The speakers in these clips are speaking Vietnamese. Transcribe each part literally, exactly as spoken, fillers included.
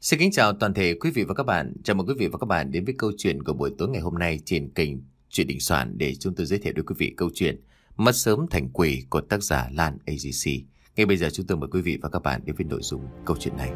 Xin kính chào toàn thể quý vị và các bạn. Chào mừng quý vị và các bạn đến với câu chuyện của buổi tối ngày hôm nay trên kênh Chuyện Đình Soạn để chúng tôi giới thiệu đến quý vị câu chuyện Mất Sớm Thành Quỷ của tác giả Lan a giê xê. Ngay bây giờ chúng tôi mời quý vị và các bạn đến với nội dung câu chuyện này.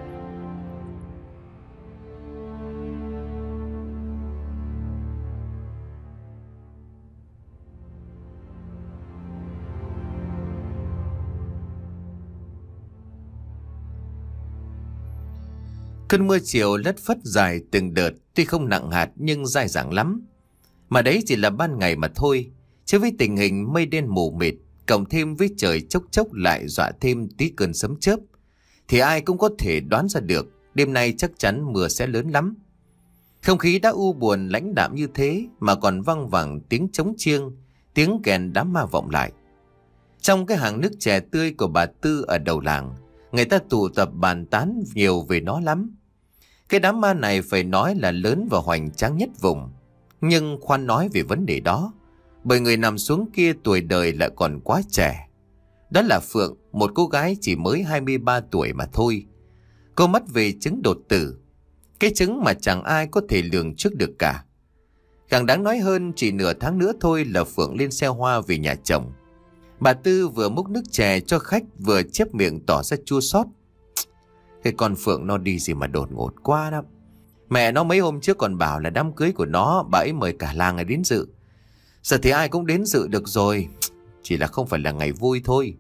Cơn mưa chiều lất phất dài từng đợt, tuy không nặng hạt nhưng dai dẳng lắm. Mà đấy chỉ là ban ngày mà thôi, chứ với tình hình mây đen mù mịt, cộng thêm với trời chốc chốc lại dọa thêm tí cơn sấm chớp, thì ai cũng có thể đoán ra được đêm nay chắc chắn mưa sẽ lớn lắm. Không khí đã u buồn lãnh đạm như thế mà còn văng vẳng tiếng trống chiêng, tiếng kèn đám ma vọng lại. Trong cái hàng nước chè tươi của bà Tư ở đầu làng, người ta tụ tập bàn tán nhiều về nó lắm. Cái đám ma này phải nói là lớn và hoành tráng nhất vùng. Nhưng khoan nói về vấn đề đó, bởi người nằm xuống kia tuổi đời lại còn quá trẻ. Đó là Phượng, một cô gái chỉ mới hai mươi ba tuổi mà thôi. Cô mất về chứng đột tử, cái chứng mà chẳng ai có thể lường trước được cả. Càng đáng nói hơn, chỉ nửa tháng nữa thôi là Phượng lên xe hoa về nhà chồng. Bà Tư vừa múc nước chè cho khách vừa chép miệng tỏ ra chua xót. Cái con Phượng nó đi gì mà đột ngột quá đó. Mẹ nó mấy hôm trước còn bảo là đám cưới của nó bà ấy mời cả làng đến dự. Giờ thì ai cũng đến dự được rồi, chỉ là không phải là ngày vui thôi.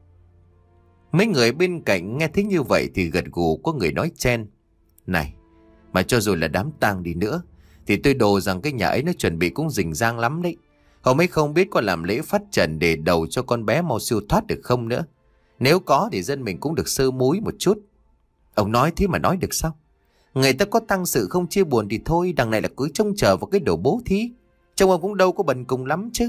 Mấy người bên cạnh nghe thấy như vậy thì gật gù, có người nói chen. Này, mà cho dù là đám tang đi nữa thì tôi đồ rằng cái nhà ấy nó chuẩn bị cũng rình rang lắm đấy. Hôm ấy không biết có làm lễ phát trần để đầu cho con bé mau siêu thoát được không nữa. Nếu có thì dân mình cũng được sơ múi một chút. Ông nói thế mà nói được sao? Người ta có tang sự không chia buồn thì thôi, đằng này là cứ trông chờ vào cái đồ bố thí. Trông ông cũng đâu có bần cùng lắm chứ.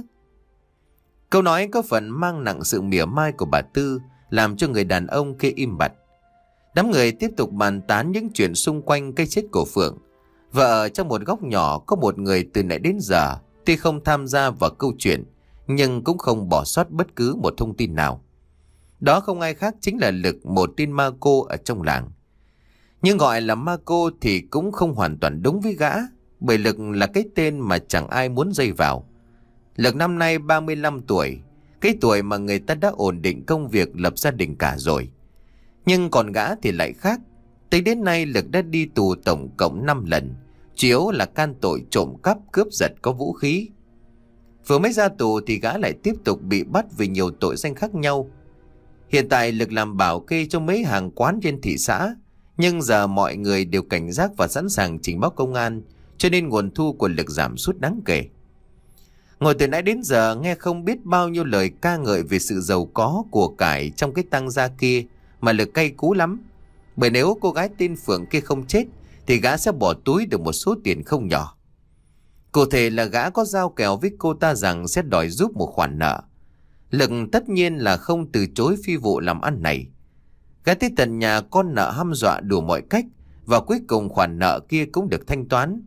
Câu nói có phần mang nặng sự mỉa mai của bà Tư, làm cho người đàn ông kia im bặt. Đám người tiếp tục bàn tán những chuyện xung quanh cái chết của Phượng. Và ở trong một góc nhỏ có một người từ nãy đến giờ, tuy không tham gia vào câu chuyện, nhưng cũng không bỏ sót bất cứ một thông tin nào. Đó không ai khác chính là Lực, một tên ma cô ở trong làng. Nhưng gọi là ma cô thì cũng không hoàn toàn đúng với gã, bởi Lực là cái tên mà chẳng ai muốn dây vào. Lực năm nay ba mươi lăm tuổi, cái tuổi mà người ta đã ổn định công việc, lập gia đình cả rồi. Nhưng còn gã thì lại khác. Tới đến nay Lực đã đi tù tổng cộng năm lần, chủ yếu là can tội trộm cắp, cướp giật có vũ khí. Vừa mới ra tù thì gã lại tiếp tục bị bắt vì nhiều tội danh khác nhau. Hiện tại Lực làm bảo kê cho mấy hàng quán trên thị xã, nhưng giờ mọi người đều cảnh giác và sẵn sàng trình báo công an, cho nên nguồn thu của Lực giảm sút đáng kể. Ngồi từ nãy đến giờ nghe không biết bao nhiêu lời ca ngợi về sự giàu có của cải trong cái tang gia kia mà Lực cay cú lắm. Bởi nếu cô gái tên Phượng kia không chết thì gã sẽ bỏ túi được một số tiền không nhỏ. Cụ thể là gã có giao kèo với cô ta rằng sẽ đòi giúp một khoản nợ. Lực tất nhiên là không từ chối phi vụ làm ăn này. Gã tới tận nhà con nợ hăm dọa đủ mọi cách, và cuối cùng khoản nợ kia cũng được thanh toán.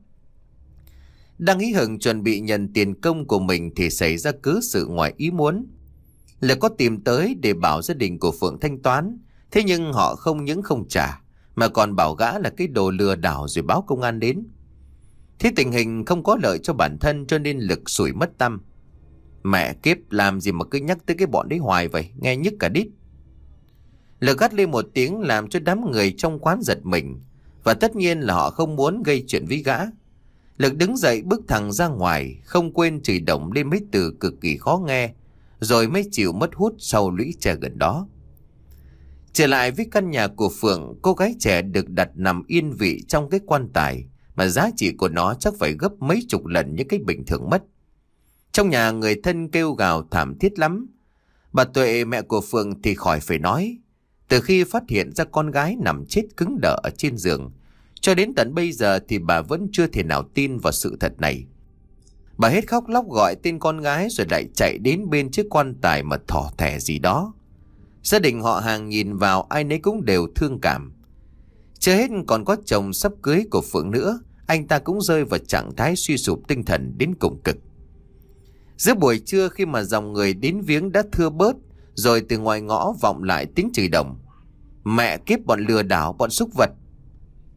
Đang hí hửng chuẩn bị nhận tiền công của mình thì xảy ra cớ sự ngoài ý muốn. Lực có tìm tới để bảo gia đình của Phượng thanh toán, thế nhưng họ không những không trả mà còn bảo gã là cái đồ lừa đảo rồi báo công an đến. Thế tình hình không có lợi cho bản thân cho nên Lực sủi mất tăm. Mẹ kiếp, làm gì mà cứ nhắc tới cái bọn đấy hoài vậy, nghe nhức cả đít. Lực gắt lên một tiếng làm cho đám người trong quán giật mình, và tất nhiên là họ không muốn gây chuyện với gã. Lực đứng dậy bước thẳng ra ngoài, không quên chửi động lên mấy từ cực kỳ khó nghe, rồi mới chịu mất hút sau lũy tre gần đó. Trở lại với căn nhà của Phượng, cô gái trẻ được đặt nằm yên vị trong cái quan tài mà giá trị của nó chắc phải gấp mấy chục lần những cái bình thường mất. Trong nhà người thân kêu gào thảm thiết lắm. Bà Tuệ, mẹ của Phượng thì khỏi phải nói. Từ khi phát hiện ra con gái nằm chết cứng đờ ở trên giường, cho đến tận bây giờ thì bà vẫn chưa thể nào tin vào sự thật này. Bà hết khóc lóc gọi tên con gái rồi lại chạy đến bên chiếc quan tài mà thỏ thẻ gì đó. Gia đình họ hàng nhìn vào ai nấy cũng đều thương cảm. Chưa hết còn có chồng sắp cưới của Phượng nữa, anh ta cũng rơi vào trạng thái suy sụp tinh thần đến cùng cực. Giữa buổi trưa khi mà dòng người đến viếng đã thưa bớt, rồi từ ngoài ngõ vọng lại tiếng chửi đồng. Mẹ kiếp, bọn lừa đảo, bọn súc vật.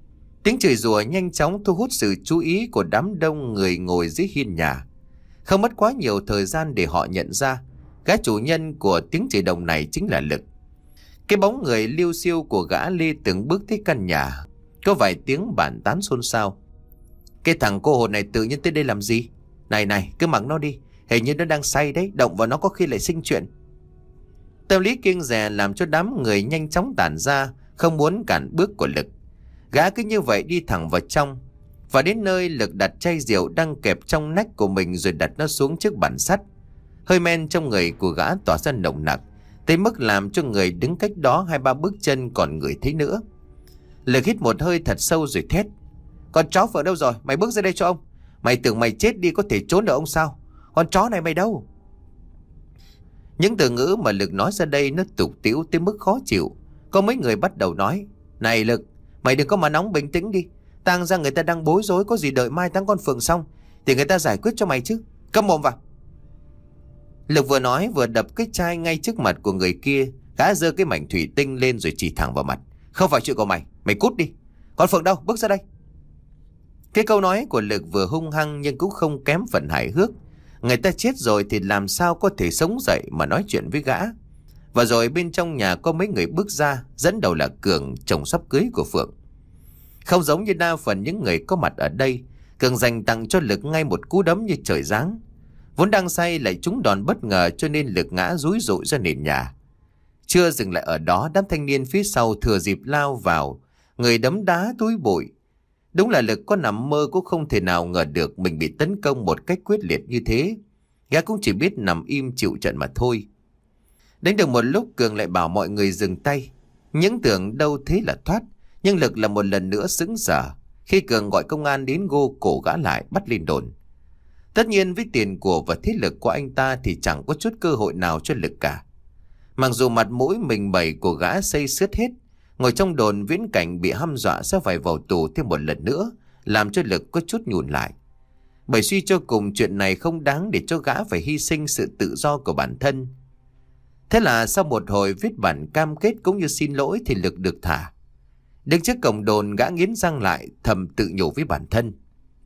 Tiếng chửi rủa nhanh chóng thu hút sự chú ý của đám đông người ngồi dưới hiên nhà. Không mất quá nhiều thời gian để họ nhận ra gã chủ nhân của tiếng chửi đồng này chính là Lực. Cái bóng người liêu xiêu của gã Lê từng bước tới căn nhà. Có vài tiếng bàn tán xôn xao. Cái thằng cô hồn này tự nhiên tới đây làm gì? Này này, cứ mặc nó đi. Hình như nó đang say đấy, động vào nó có khi lại sinh chuyện. Tâm lý kiêng dè làm cho đám người nhanh chóng tản ra, không muốn cản bước của Lực. Gã cứ như vậy đi thẳng vào trong. Và đến nơi, Lực đặt chai rượu đang kẹp trong nách của mình rồi đặt nó xuống trước bàn sắt. Hơi men trong người của gã tỏa ra nồng nặc, tới mức làm cho người đứng cách đó hai ba bước chân còn ngửi thấy nữa. Lực hít một hơi thật sâu rồi thét: Con chó Phượng đâu rồi? Mày bước ra đây cho ông. Mày tưởng mày chết đi có thể trốn được ông sao? Con chó này mày đâu? Những từ ngữ mà Lực nói ra đây nó tục tĩu tới mức khó chịu. Có mấy người bắt đầu nói: Này Lực, mày đừng có mà nóng, bình tĩnh đi. Tang ra người ta đang bối rối, có gì đợi mai táng con Phượng xong thì người ta giải quyết cho mày chứ. Câm mồm vào. Lực vừa nói vừa đập cái chai ngay trước mặt của người kia. Gã giơ cái mảnh thủy tinh lên rồi chỉ thẳng vào mặt: Không phải chuyện của mày, mày cút đi. Con Phượng đâu? Bước ra đây. Cái câu nói của Lực vừa hung hăng nhưng cũng không kém phần hài hước. Người ta chết rồi thì làm sao có thể sống dậy mà nói chuyện với gã. Và rồi bên trong nhà có mấy người bước ra, dẫn đầu là Cường, chồng sắp cưới của Phượng. Không giống như đa phần những người có mặt ở đây, Cường dành tặng cho Lực ngay một cú đấm như trời giáng. Vốn đang say lại trúng đòn bất ngờ cho nên Lực ngã rúi rụi ra nền nhà. Chưa dừng lại ở đó, đám thanh niên phía sau thừa dịp lao vào, người đấm đá túi bụi. Đúng là Lực có nằm mơ cũng không thể nào ngờ được mình bị tấn công một cách quyết liệt như thế. Gã cũng chỉ biết nằm im chịu trận mà thôi. Đến được một lúc, Cường lại bảo mọi người dừng tay. Những tưởng đâu thế là thoát, nhưng Lực là một lần nữa sững sờ khi Cường gọi công an đến gô cổ gã lại, bắt lên đồn. Tất nhiên với tiền của và thế lực của anh ta thì chẳng có chút cơ hội nào cho Lực cả. Mặc dù mặt mũi mình bày của gã xây xước hết, ngồi trong đồn viễn cảnh bị hăm dọa sẽ phải vào tù thêm một lần nữa, làm cho Lực có chút nhùn lại. Bởi suy cho cùng chuyện này không đáng để cho gã phải hy sinh sự tự do của bản thân. Thế là sau một hồi viết bản cam kết cũng như xin lỗi thì Lực được thả. Đứng trước cổng đồn, gã nghiến răng lại, thầm tự nhủ với bản thân: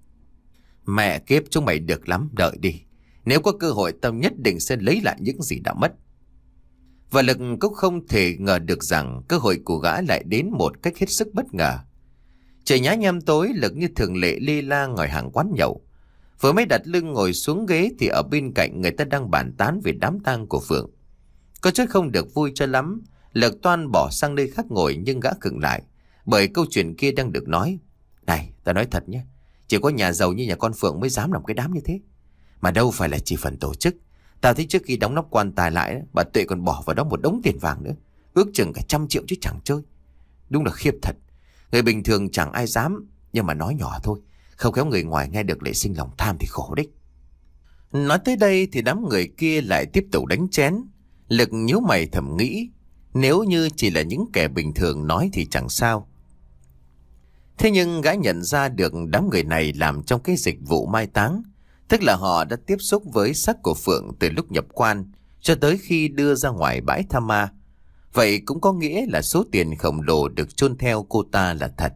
Mẹ kiếp, chúng mày được lắm, đợi đi. Nếu có cơ hội tao nhất định sẽ lấy lại những gì đã mất. Và Lực cũng không thể ngờ được rằng cơ hội của gã lại đến một cách hết sức bất ngờ. Trời nhá nhem tối, Lực như thường lệ lê la ngồi hàng quán nhậu. Vừa mới đặt lưng ngồi xuống ghế thì ở bên cạnh người ta đang bàn tán về đám tang của Phượng. Có chút không được vui cho lắm, Lực toan bỏ sang nơi khác ngồi nhưng gã khựng lại, bởi câu chuyện kia đang được nói. Này, ta nói thật nhé, chỉ có nhà giàu như nhà con Phượng mới dám làm cái đám như thế. Mà đâu phải là chỉ phần tổ chức. Tao thấy trước khi đóng nắp quan tài lại, bà Tuệ còn bỏ vào đó một đống tiền vàng nữa, ước chừng cả trăm triệu chứ chẳng chơi. Đúng là khiếp thật. Người bình thường chẳng ai dám, nhưng mà nói nhỏ thôi, không khéo người ngoài nghe được lại sinh lòng tham thì khổ đấy. Nói tới đây thì đám người kia lại tiếp tục đánh chén. Lực nhíu mày thầm nghĩ, nếu như chỉ là những kẻ bình thường nói thì chẳng sao. Thế nhưng gã nhận ra được đám người này làm trong cái dịch vụ mai táng, tức là họ đã tiếp xúc với xác của Phượng từ lúc nhập quan cho tới khi đưa ra ngoài bãi tha ma. Vậy cũng có nghĩa là số tiền khổng lồ được chôn theo cô ta là thật.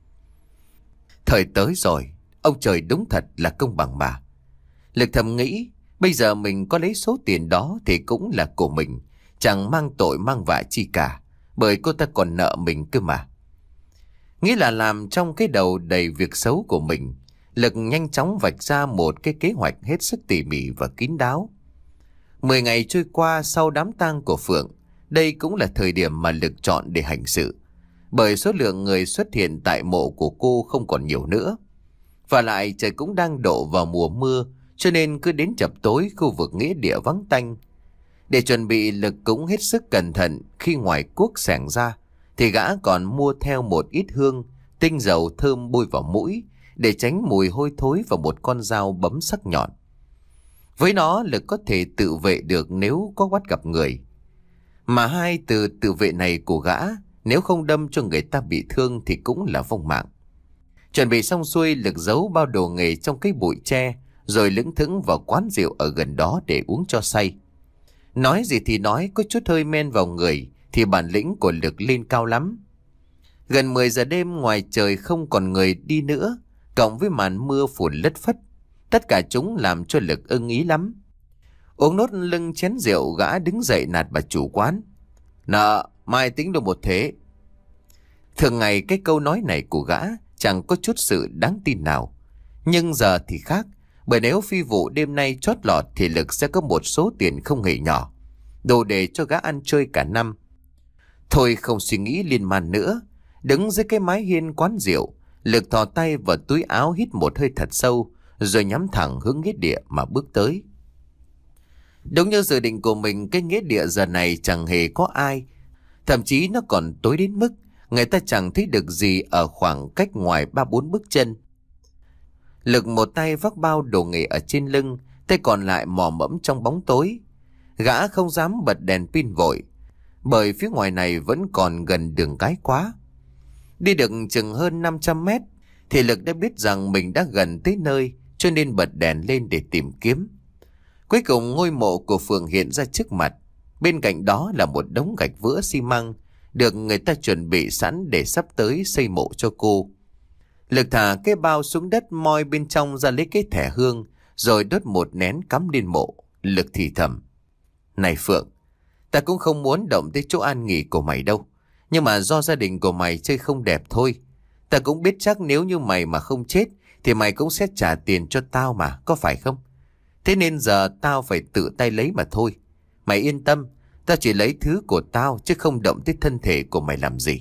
Thời tới rồi, ông trời đúng thật là công bằng mà. Lực thầm nghĩ, bây giờ mình có lấy số tiền đó thì cũng là của mình, chẳng mang tội mang vạ chi cả, bởi cô ta còn nợ mình cơ mà. Nghĩ là làm trong cái đầu đầy việc xấu của mình, Lực nhanh chóng vạch ra một cái kế hoạch hết sức tỉ mỉ và kín đáo. Mười ngày trôi qua sau đám tang của Phượng, đây cũng là thời điểm mà Lực chọn để hành sự, bởi số lượng người xuất hiện tại mộ của cô không còn nhiều nữa. Và lại trời cũng đang đổ vào mùa mưa, cho nên cứ đến chập tối khu vực nghĩa địa vắng tanh. Để chuẩn bị, Lực cũng hết sức cẩn thận. Khi ngoài cuốc xẻng ra thì gã còn mua theo một ít hương, tinh dầu thơm bôi vào mũi để tránh mùi hôi thối, và một con dao bấm sắc nhọn. Với nó, Lực có thể tự vệ được nếu có bắt gặp người. Mà hai từ tự vệ này của gã, nếu không đâm cho người ta bị thương thì cũng là vong mạng. Chuẩn bị xong xuôi, Lực giấu bao đồ nghề trong cái bụi tre, rồi lững thững vào quán rượu ở gần đó để uống cho say. Nói gì thì nói, có chút hơi men vào người thì bản lĩnh của Lực lên cao lắm. Gần mười giờ đêm, ngoài trời không còn người đi nữa, cộng với màn mưa phùn lất phất, tất cả chúng làm cho Lực ưng ý lắm. Uống nốt lưng chén rượu, gã đứng dậy nạt bà chủ quán: "Nợ, mai tính được một thế." Thường ngày cái câu nói này của gã chẳng có chút sự đáng tin nào. Nhưng giờ thì khác, bởi nếu phi vụ đêm nay chót lọt thì Lực sẽ có một số tiền không hề nhỏ, đủ để cho gã ăn chơi cả năm. Thôi không suy nghĩ liên man nữa, đứng dưới cái mái hiên quán rượu, Lực thò tay vào túi áo, hít một hơi thật sâu, rồi nhắm thẳng hướng nghĩa địa mà bước tới. Đúng như dự định của mình, cái nghĩa địa giờ này chẳng hề có ai. Thậm chí nó còn tối đến mức người ta chẳng thấy được gì ở khoảng cách ngoài ba bốn bước chân. Lực một tay vác bao đồ nghề ở trên lưng, tay còn lại mò mẫm trong bóng tối. Gã không dám bật đèn pin vội, bởi phía ngoài này vẫn còn gần đường cái quá. Đi được chừng hơn năm trăm mét thì Lực đã biết rằng mình đã gần tới nơi, cho nên bật đèn lên để tìm kiếm. Cuối cùng ngôi mộ của Phượng hiện ra trước mặt. Bên cạnh đó là một đống gạch vữa xi măng, được người ta chuẩn bị sẵn để sắp tới xây mộ cho cô. Lực thả cái bao xuống đất, moi bên trong ra lấy cái thẻ hương, rồi đốt một nén cắm lên mộ. Lực thì thầm: "Này Phượng, ta cũng không muốn động tới chỗ an nghỉ của mày đâu, nhưng mà do gia đình của mày chơi không đẹp thôi. Ta cũng biết chắc nếu như mày mà không chết thì mày cũng sẽ trả tiền cho tao mà, có phải không? Thế nên giờ tao phải tự tay lấy mà thôi. Mày yên tâm, tao chỉ lấy thứ của tao chứ không động tới thân thể của mày làm gì."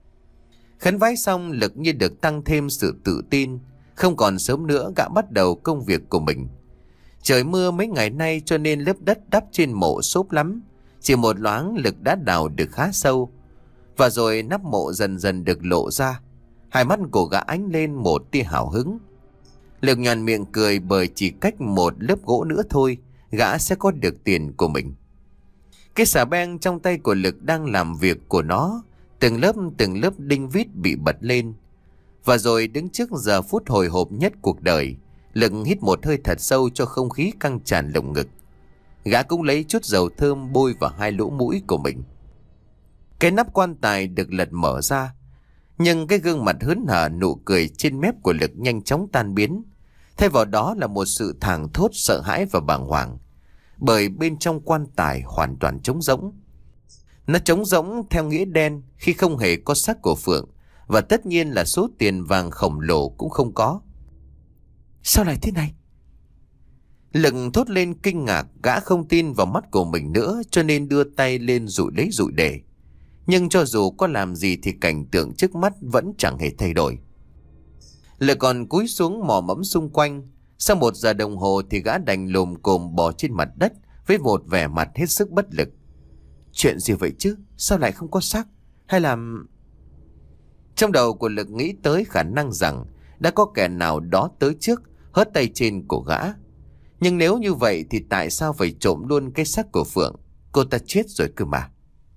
Khấn vái xong, Lực như được tăng thêm sự tự tin. Không còn sớm nữa, gã bắt đầu công việc của mình. Trời mưa mấy ngày nay cho nên lớp đất đắp trên mộ xốp lắm. Chỉ một loáng Lực đã đào được khá sâu. Và rồi nắp mộ dần dần được lộ ra. Hai mắt của gã ánh lên một tia hào hứng. Lực nhoẻn miệng cười, bởi chỉ cách một lớp gỗ nữa thôi, gã sẽ có được tiền của mình. Cái xà beng trong tay của Lực đang làm việc của nó. Từng lớp từng lớp đinh vít bị bật lên. Và rồi đứng trước giờ phút hồi hộp nhất cuộc đời, Lực hít một hơi thật sâu cho không khí căng tràn lồng ngực. Gã cũng lấy chút dầu thơm bôi vào hai lỗ mũi của mình. Cái nắp quan tài được lật mở ra, nhưng cái gương mặt hớn hở, nụ cười trên mép của Lực nhanh chóng tan biến. Thay vào đó là một sự thảng thốt, sợ hãi và bàng hoàng. Bởi bên trong quan tài hoàn toàn trống rỗng. Nó trống rỗng theo nghĩa đen khi không hề có xác của Phượng, và tất nhiên là số tiền vàng khổng lồ cũng không có. Sao lại thế này? Lực thốt lên kinh ngạc, gã không tin vào mắt của mình nữa, cho nên đưa tay lên dụi lấy dụi để. Nhưng cho dù có làm gì thì cảnh tượng trước mắt vẫn chẳng hề thay đổi. Lực còn cúi xuống mò mẫm xung quanh. Sau một giờ đồng hồ thì gã đành lồm cồm bò trên mặt đất với một vẻ mặt hết sức bất lực. Chuyện gì vậy chứ? Sao lại không có xác? Hay là... Trong đầu của Lực nghĩ tới khả năng rằng đã có kẻ nào đó tới trước, hớt tay trên của gã. Nhưng nếu như vậy thì tại sao phải trộm luôn cái xác của Phượng? Cô ta chết rồi cơ mà.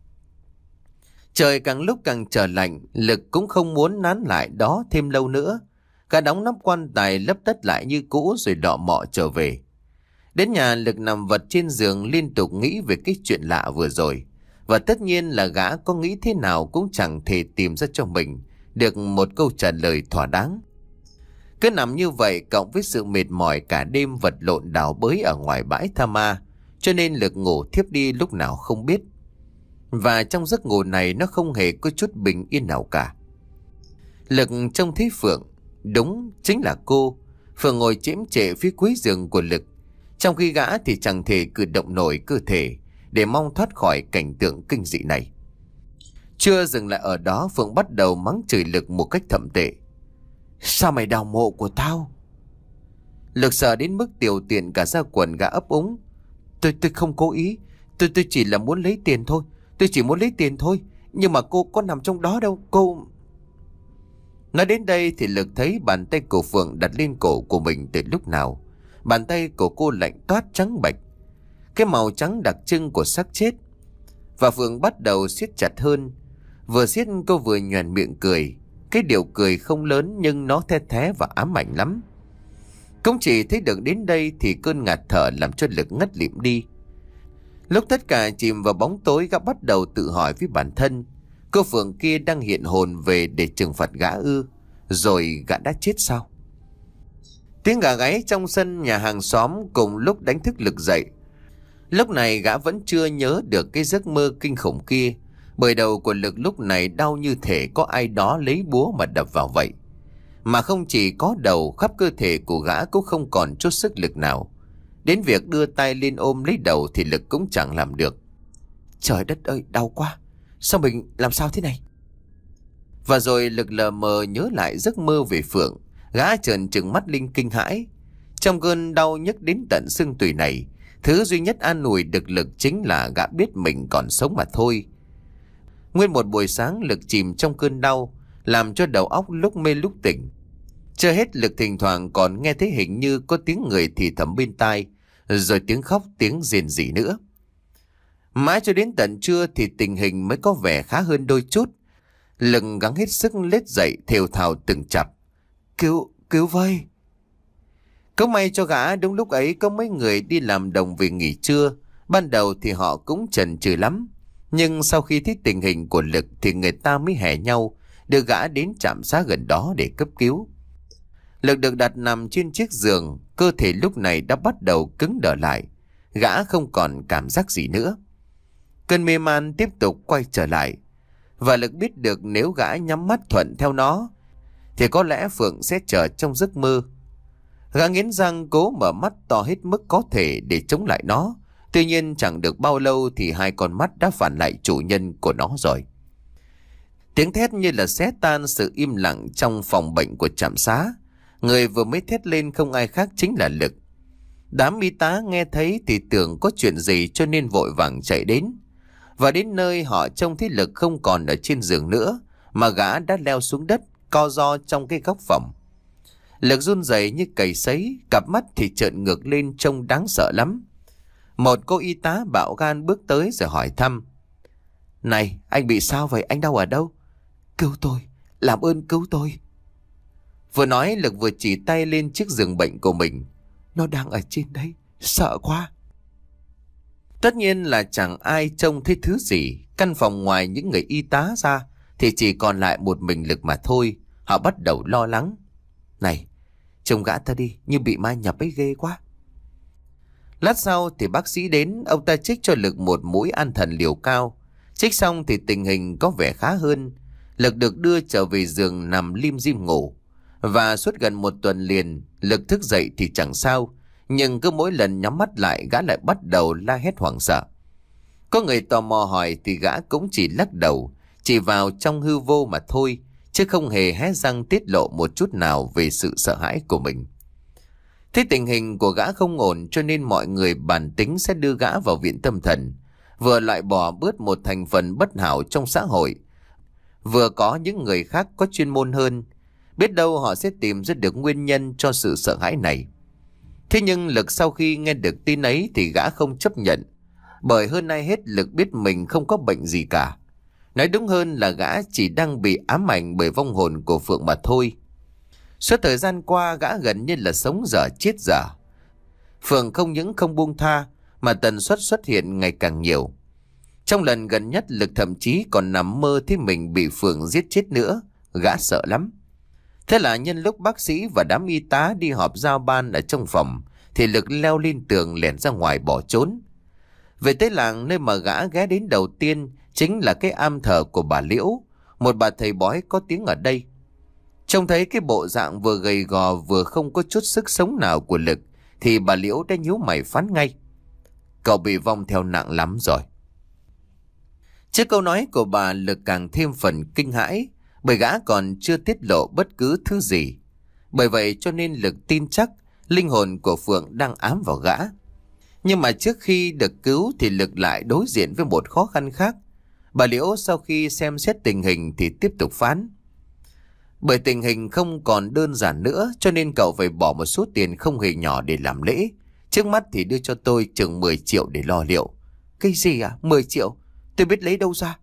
Trời càng lúc càng trở lạnh, Lực cũng không muốn nán lại đó thêm lâu nữa. Gã đóng nắp quan tài, lấp đất lại như cũ rồi đọ mọ trở về. Đến nhà, Lực nằm vật trên giường liên tục nghĩ về cái chuyện lạ vừa rồi. Và tất nhiên là gã có nghĩ thế nào cũng chẳng thể tìm ra cho mình được một câu trả lời thỏa đáng. Cứ nằm như vậy cộng với sự mệt mỏi cả đêm vật lộn đào bới ở ngoài bãi Tha Ma, cho nên Lực ngủ thiếp đi lúc nào không biết. Và trong giấc ngủ này nó không hề có chút bình yên nào cả. Lực trông thấy Phượng, đúng chính là cô. Phượng ngồi chễm chệ phía cuối giường của Lực, trong khi gã thì chẳng thể cử động nổi cơ thể để mong thoát khỏi cảnh tượng kinh dị này. Chưa dừng lại ở đó, Phượng bắt đầu mắng chửi Lực một cách thậm tệ. Sao mày đào mộ của tao? Lực sợ đến mức tiểu tiện cả ra quần, gã ấp úng. Tôi tôi không cố ý. Tôi tôi chỉ là muốn lấy tiền thôi. Tôi chỉ muốn lấy tiền thôi. Nhưng mà cô có nằm trong đó đâu. Cô... Nói đến đây thì Lực thấy bàn tay của Phượng đặt lên cổ của mình từ lúc nào. Bàn tay của cô lạnh toát trắng bạch, cái màu trắng đặc trưng của xác chết. Và Phượng bắt đầu siết chặt hơn. Vừa siết cô vừa nhoẻn miệng cười. Cái điệu cười không lớn nhưng nó the thé và ám ảnh lắm. Cũng chỉ thấy được đến đây thì cơn ngạt thở làm cho Lực ngất lịm đi. Lúc tất cả chìm vào bóng tối, gã bắt đầu tự hỏi với bản thân. Cô Phượng kia đang hiện hồn về để trừng phạt gã ư? Rồi gã đã chết sao? Tiếng gà gáy trong sân nhà hàng xóm cùng lúc đánh thức Lực dậy. Lúc này gã vẫn chưa nhớ được cái giấc mơ kinh khủng kia, bởi đầu của Lực lúc này đau như thể có ai đó lấy búa mà đập vào vậy. Mà không chỉ có đầu, khắp cơ thể của gã cũng không còn chút sức lực nào. Đến việc đưa tay lên ôm lấy đầu thì Lực cũng chẳng làm được. Trời đất ơi, đau quá. Sao mình làm sao thế này? Và rồi Lực lờ mờ nhớ lại giấc mơ về Phượng. Gã trợn trừng mắt linh kinh hãi. Trong cơn đau nhức đến tận xương tủy này, thứ duy nhất an ủi được Lực chính là gã biết mình còn sống mà thôi. Nguyên một buổi sáng Lực chìm trong cơn đau, làm cho đầu óc lúc mê lúc tỉnh. Chưa hết, Lực thỉnh thoảng còn nghe thấy hình như có tiếng người thì thầm bên tai, rồi tiếng khóc, tiếng rền rỉ nữa. Mãi cho đến tận trưa thì tình hình mới có vẻ khá hơn đôi chút. Lực gắng hết sức lết dậy thều thào từng chập. Cứu, cứu với. Có may cho gã đúng lúc ấy có mấy người đi làm đồng về nghỉ trưa. Ban đầu thì họ cũng chần chừ lắm. Nhưng sau khi thấy tình hình của Lực thì người ta mới hè nhau đưa gã đến trạm xá gần đó để cấp cứu. Lực được đặt nằm trên chiếc giường, cơ thể lúc này đã bắt đầu cứng đờ lại. Gã không còn cảm giác gì nữa. Cơn mê man tiếp tục quay trở lại. Và Lực biết được nếu gã nhắm mắt thuận theo nó thì có lẽ Phượng sẽ chờ trong giấc mơ. Gã nghiến răng cố mở mắt to hết mức có thể để chống lại nó. Tuy nhiên chẳng được bao lâu thì hai con mắt đã phản lại chủ nhân của nó rồi. Tiếng thét như là xé tan sự im lặng trong phòng bệnh của trạm xá. Người vừa mới thét lên không ai khác chính là Lực. Đám y tá nghe thấy thì tưởng có chuyện gì cho nên vội vàng chạy đến. Và đến nơi họ trông thấy Lực không còn ở trên giường nữa, mà gã đã leo xuống đất, co ro trong cái góc phòng. Lực run rẩy như cầy sấy, cặp mắt thì trợn ngược lên trông đáng sợ lắm. Một cô y tá bạo gan bước tới rồi hỏi thăm. Này, anh bị sao vậy? Anh đau ở đâu? Cứu tôi, làm ơn cứu tôi. Vừa nói Lực vừa chỉ tay lên chiếc giường bệnh của mình. Nó đang ở trên đấy, sợ quá. Tất nhiên là chẳng ai trông thấy thứ gì. Căn phòng ngoài những người y tá ra thì chỉ còn lại một mình Lực mà thôi. Họ bắt đầu lo lắng. Này, trông gã ta đi, như bị ma nhập ấy, ghê quá. Lát sau thì bác sĩ đến, ông ta trích cho Lực một mũi an thần liều cao. Trích xong thì tình hình có vẻ khá hơn. Lực được đưa trở về giường nằm lim dim ngủ. Và suốt gần một tuần liền, Lực thức dậy thì chẳng sao. Nhưng cứ mỗi lần nhắm mắt lại, gã lại bắt đầu la hét hoảng sợ. Có người tò mò hỏi thì gã cũng chỉ lắc đầu, chỉ vào trong hư vô mà thôi, chứ không hề hé răng tiết lộ một chút nào về sự sợ hãi của mình. Thế tình hình của gã không ổn cho nên mọi người bàn tính sẽ đưa gã vào viện tâm thần, vừa loại bỏ bớt một thành phần bất hảo trong xã hội, vừa có những người khác có chuyên môn hơn. Biết đâu họ sẽ tìm ra được nguyên nhân cho sự sợ hãi này. Thế nhưng Lực sau khi nghe được tin ấy thì gã không chấp nhận. Bởi hơn ai hết Lực biết mình không có bệnh gì cả. Nói đúng hơn là gã chỉ đang bị ám ảnh bởi vong hồn của Phượng mà thôi. Suốt thời gian qua gã gần như là sống dở chết dở. Phượng không những không buông tha mà tần suất xuất hiện ngày càng nhiều. Trong lần gần nhất Lực thậm chí còn nằm mơ thấy mình bị Phượng giết chết nữa. Gã sợ lắm. Thế là nhân lúc bác sĩ và đám y tá đi họp giao ban ở trong phòng thì Lực leo lên tường lẻn ra ngoài bỏ trốn. Về tới làng, nơi mà gã ghé đến đầu tiên chính là cái am thờ của bà Liễu, một bà thầy bói có tiếng ở đây. Trông thấy cái bộ dạng vừa gầy gò vừa không có chút sức sống nào của Lực thì bà Liễu đã nhíu mày phán ngay. Cậu bị vong theo nặng lắm rồi. Trước câu nói của bà, Lực càng thêm phần kinh hãi, bởi gã còn chưa tiết lộ bất cứ thứ gì. Bởi vậy cho nên Lực tin chắc linh hồn của Phượng đang ám vào gã. Nhưng mà trước khi được cứu thì Lực lại đối diện với một khó khăn khác. Bà Liễu sau khi xem xét tình hình thì tiếp tục phán. Bởi tình hình không còn đơn giản nữa cho nên cậu phải bỏ một số tiền không hề nhỏ để làm lễ. Trước mắt thì đưa cho tôi chừng mười triệu để lo liệu. Cái gì à? mười triệu? Tôi biết lấy đâu ra?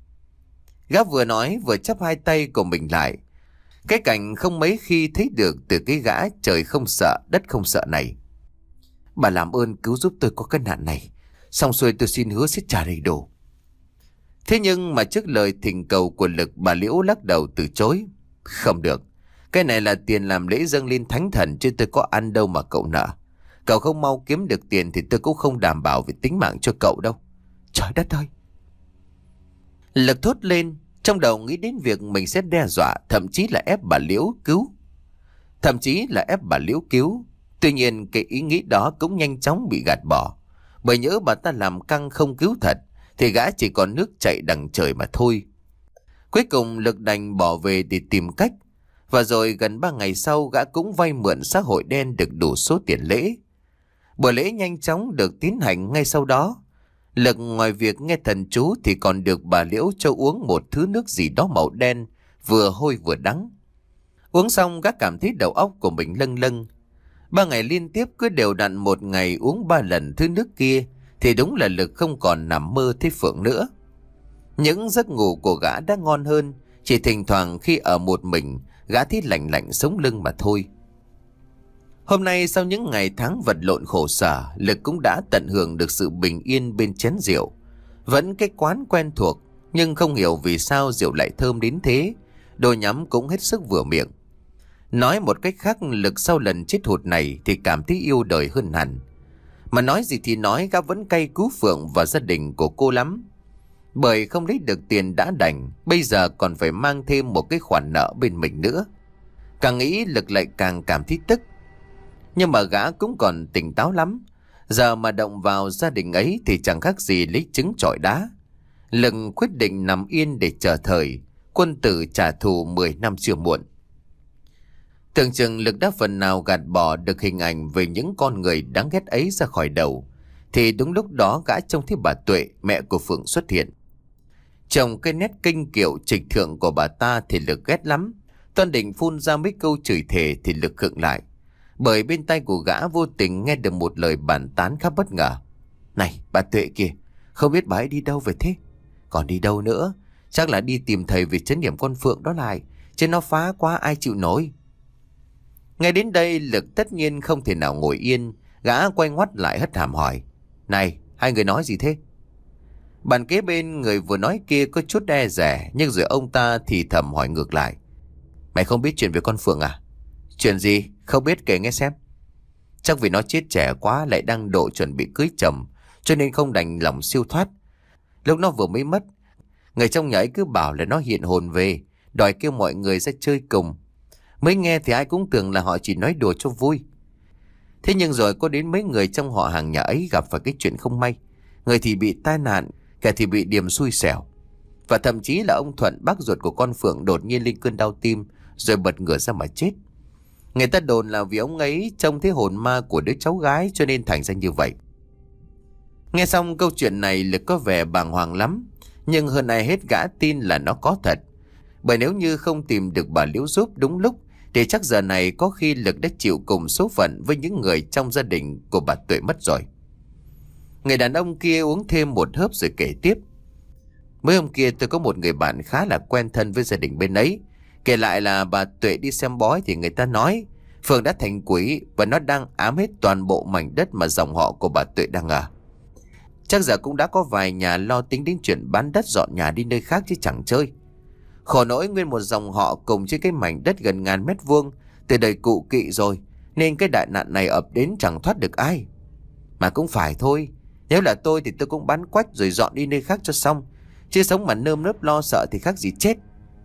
Gã vừa nói vừa chắp hai tay của mình lại. Cái cảnh không mấy khi thấy được từ cái gã trời không sợ đất không sợ này. Bà làm ơn cứu giúp tôi có cái nạn này, xong xuôi tôi xin hứa sẽ trả đầy đủ. Thế nhưng mà trước lời thỉnh cầu của Lực, bà Liễu lắc đầu từ chối. Không được, cái này là tiền làm lễ dâng lên thánh thần, chứ tôi có ăn đâu mà cậu nợ. Cậu không mau kiếm được tiền thì tôi cũng không đảm bảo về tính mạng cho cậu đâu. Trời đất ơi! Lực thốt lên, trong đầu nghĩ đến việc mình sẽ đe dọa, thậm chí là ép bà Liễu cứu. Thậm chí là ép bà Liễu cứu. Tuy nhiên cái ý nghĩ đó cũng nhanh chóng bị gạt bỏ. Bởi nhỡ bà ta làm căng không cứu thật thì gã chỉ còn nước chảy đằng trời mà thôi. Cuối cùng Lực đành bỏ về để tìm cách. Và rồi gần ba ngày sau, gã cũng vay mượn xã hội đen được đủ số tiền lễ. Buổi lễ nhanh chóng được tiến hành ngay sau đó. Lực ngoài việc nghe thần chú thì còn được bà Liễu cho uống một thứ nước gì đó màu đen, vừa hôi vừa đắng. Uống xong gã cảm thấy đầu óc của mình lâng lâng. Ba ngày liên tiếp cứ đều đặn một ngày uống ba lần thứ nước kia thì đúng là Lực không còn nằm mơ thấy Phượng nữa. Những giấc ngủ của gã đã ngon hơn, chỉ thỉnh thoảng khi ở một mình gã thấy lạnh lạnh sống lưng mà thôi. Hôm nay sau những ngày tháng vật lộn khổ sở, Lực cũng đã tận hưởng được sự bình yên bên chén rượu. Vẫn cái quán quen thuộc, nhưng không hiểu vì sao rượu lại thơm đến thế. Đồ nhắm cũng hết sức vừa miệng. Nói một cách khác, Lực sau lần chết hụt này thì cảm thấy yêu đời hơn hẳn. Mà nói gì thì nói, gã vẫn cay cú Phượng và gia đình của cô lắm. Bởi không lấy được tiền đã đành, bây giờ còn phải mang thêm một cái khoản nợ bên mình nữa. Càng nghĩ Lực lại càng cảm thấy tức. Nhưng mà gã cũng còn tỉnh táo lắm. Giờ mà động vào gia đình ấy thì chẳng khác gì lấy trứng chọi đá. Lực quyết định nằm yên để chờ thời quân tử trả thù mười năm chưa muộn. Tưởng chừng Lực đã phần nào gạt bỏ được hình ảnh về những con người đáng ghét ấy ra khỏi đầu, thì đúng lúc đó gã trông thấy bà Tuệ, mẹ của Phượng xuất hiện. Trông cái nét kinh kiệu trịch thượng của bà ta thì Lực ghét lắm. Toan định phun ra mấy câu chửi thề thì Lực khựng lại, bởi bên tai của gã vô tình nghe được một lời bàn tán khá bất ngờ. Này bà Tuệ kìa, không biết bà ấy đi đâu về thế? Còn đi đâu nữa? Chắc là đi tìm thầy về trấn điểm con Phượng đó lại, chứ nó phá quá ai chịu nổi. Ngay đến đây Lực tất nhiên không thể nào ngồi yên. Gã quay ngoắt lại hất hàm hỏi. Này, hai người nói gì thế? Bàn kế bên người vừa nói kia có chút e dè, nhưng rồi ông ta thì thầm hỏi ngược lại. Mày không biết chuyện về con Phượng à? Chuyện gì? Không biết, kể nghe xem. Chắc vì nó chết trẻ quá, lại đang độ chuẩn bị cưới chồng, cho nên không đành lòng siêu thoát. Lúc nó vừa mới mất, người trong nhà ấy cứ bảo là nó hiện hồn về, đòi kêu mọi người ra chơi cùng. Mới nghe thì ai cũng tưởng là họ chỉ nói đùa cho vui. Thế nhưng rồi có đến mấy người trong họ hàng nhà ấy gặp phải cái chuyện không may. Người thì bị tai nạn, kẻ thì bị điềm xui xẻo. Và thậm chí là ông Thuận, bác ruột của con Phượng, đột nhiên lên cơn đau tim rồi bật ngửa ra mà chết. Người ta đồn là vì ông ấy trông thấy hồn ma của đứa cháu gái cho nên thành ra như vậy. Nghe xong câu chuyện này, Lực có vẻ bàng hoàng lắm. Nhưng hơn ai hết gã tin là nó có thật. Bởi nếu như không tìm được bà Liễu giúp đúng lúc thì chắc giờ này có khi Lực đã chịu cùng số phận với những người trong gia đình của bà Tuệ mất rồi. Người đàn ông kia uống thêm một hớp rồi kể tiếp. Mấy hôm kia tôi có một người bạn khá là quen thân với gia đình bên ấy. Kể lại là bà Tuệ đi xem bói thì người ta nói Phượng đã thành quỷ và nó đang ám hết toàn bộ mảnh đất mà dòng họ của bà Tuệ đang ở. Chắc giờ cũng đã có vài nhà lo tính đến chuyện bán đất dọn nhà đi nơi khác chứ chẳng chơi. Khổ nỗi nguyên một dòng họ cùng trên cái mảnh đất gần ngàn mét vuông từ đời cụ kỵ rồi, nên cái đại nạn này ập đến chẳng thoát được ai. Mà cũng phải thôi, nếu là tôi thì tôi cũng bán quách rồi dọn đi nơi khác cho xong, chứ sống mà nơm nớp lo sợ thì khác gì chết.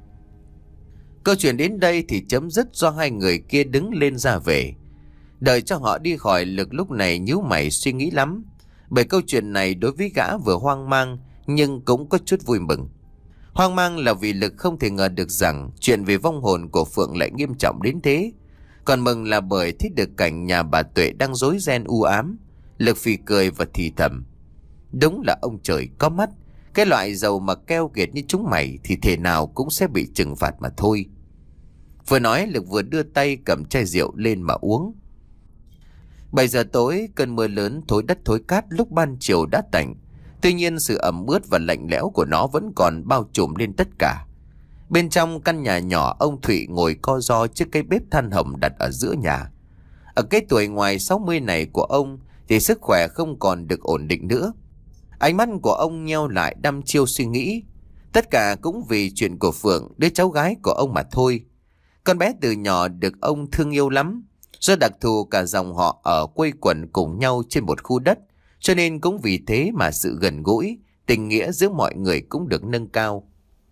Câu chuyện đến đây thì chấm dứt do hai người kia đứng lên ra về. Đợi cho họ đi khỏi, Lực lúc này nhíu mày suy nghĩ lắm. Bởi câu chuyện này đối với gã vừa hoang mang nhưng cũng có chút vui mừng. Hoang mang là vì Lực không thể ngờ được rằng chuyện về vong hồn của Phượng lại nghiêm trọng đến thế. Còn mừng là bởi thấy được cảnh nhà bà Tuệ đang rối ren u ám. Lực phì cười và thì thầm. Đúng là ông trời có mắt. Cái loại giàu mà keo kiệt như chúng mày thì thể nào cũng sẽ bị trừng phạt mà thôi. Vừa nói, Lực vừa đưa tay cầm chai rượu lên mà uống. Bảy giờ tối, cơn mưa lớn thối đất thối cát lúc ban chiều đã tạnh. Tuy nhiên sự ẩm ướt và lạnh lẽo của nó vẫn còn bao trùm lên tất cả. Bên trong căn nhà nhỏ, ông Thụy ngồi co ro trước cái bếp than hồng đặt ở giữa nhà. Ở cái tuổi ngoài sáu mươi này của ông thì sức khỏe không còn được ổn định nữa. Ánh mắt của ông nheo lại đăm chiêu suy nghĩ. Tất cả cũng vì chuyện của Phượng, đứa cháu gái của ông mà thôi. Con bé từ nhỏ được ông thương yêu lắm. Do đặc thù cả dòng họ ở quây quần cùng nhau trên một khu đất, cho nên cũng vì thế mà sự gần gũi, tình nghĩa giữa mọi người cũng được nâng cao.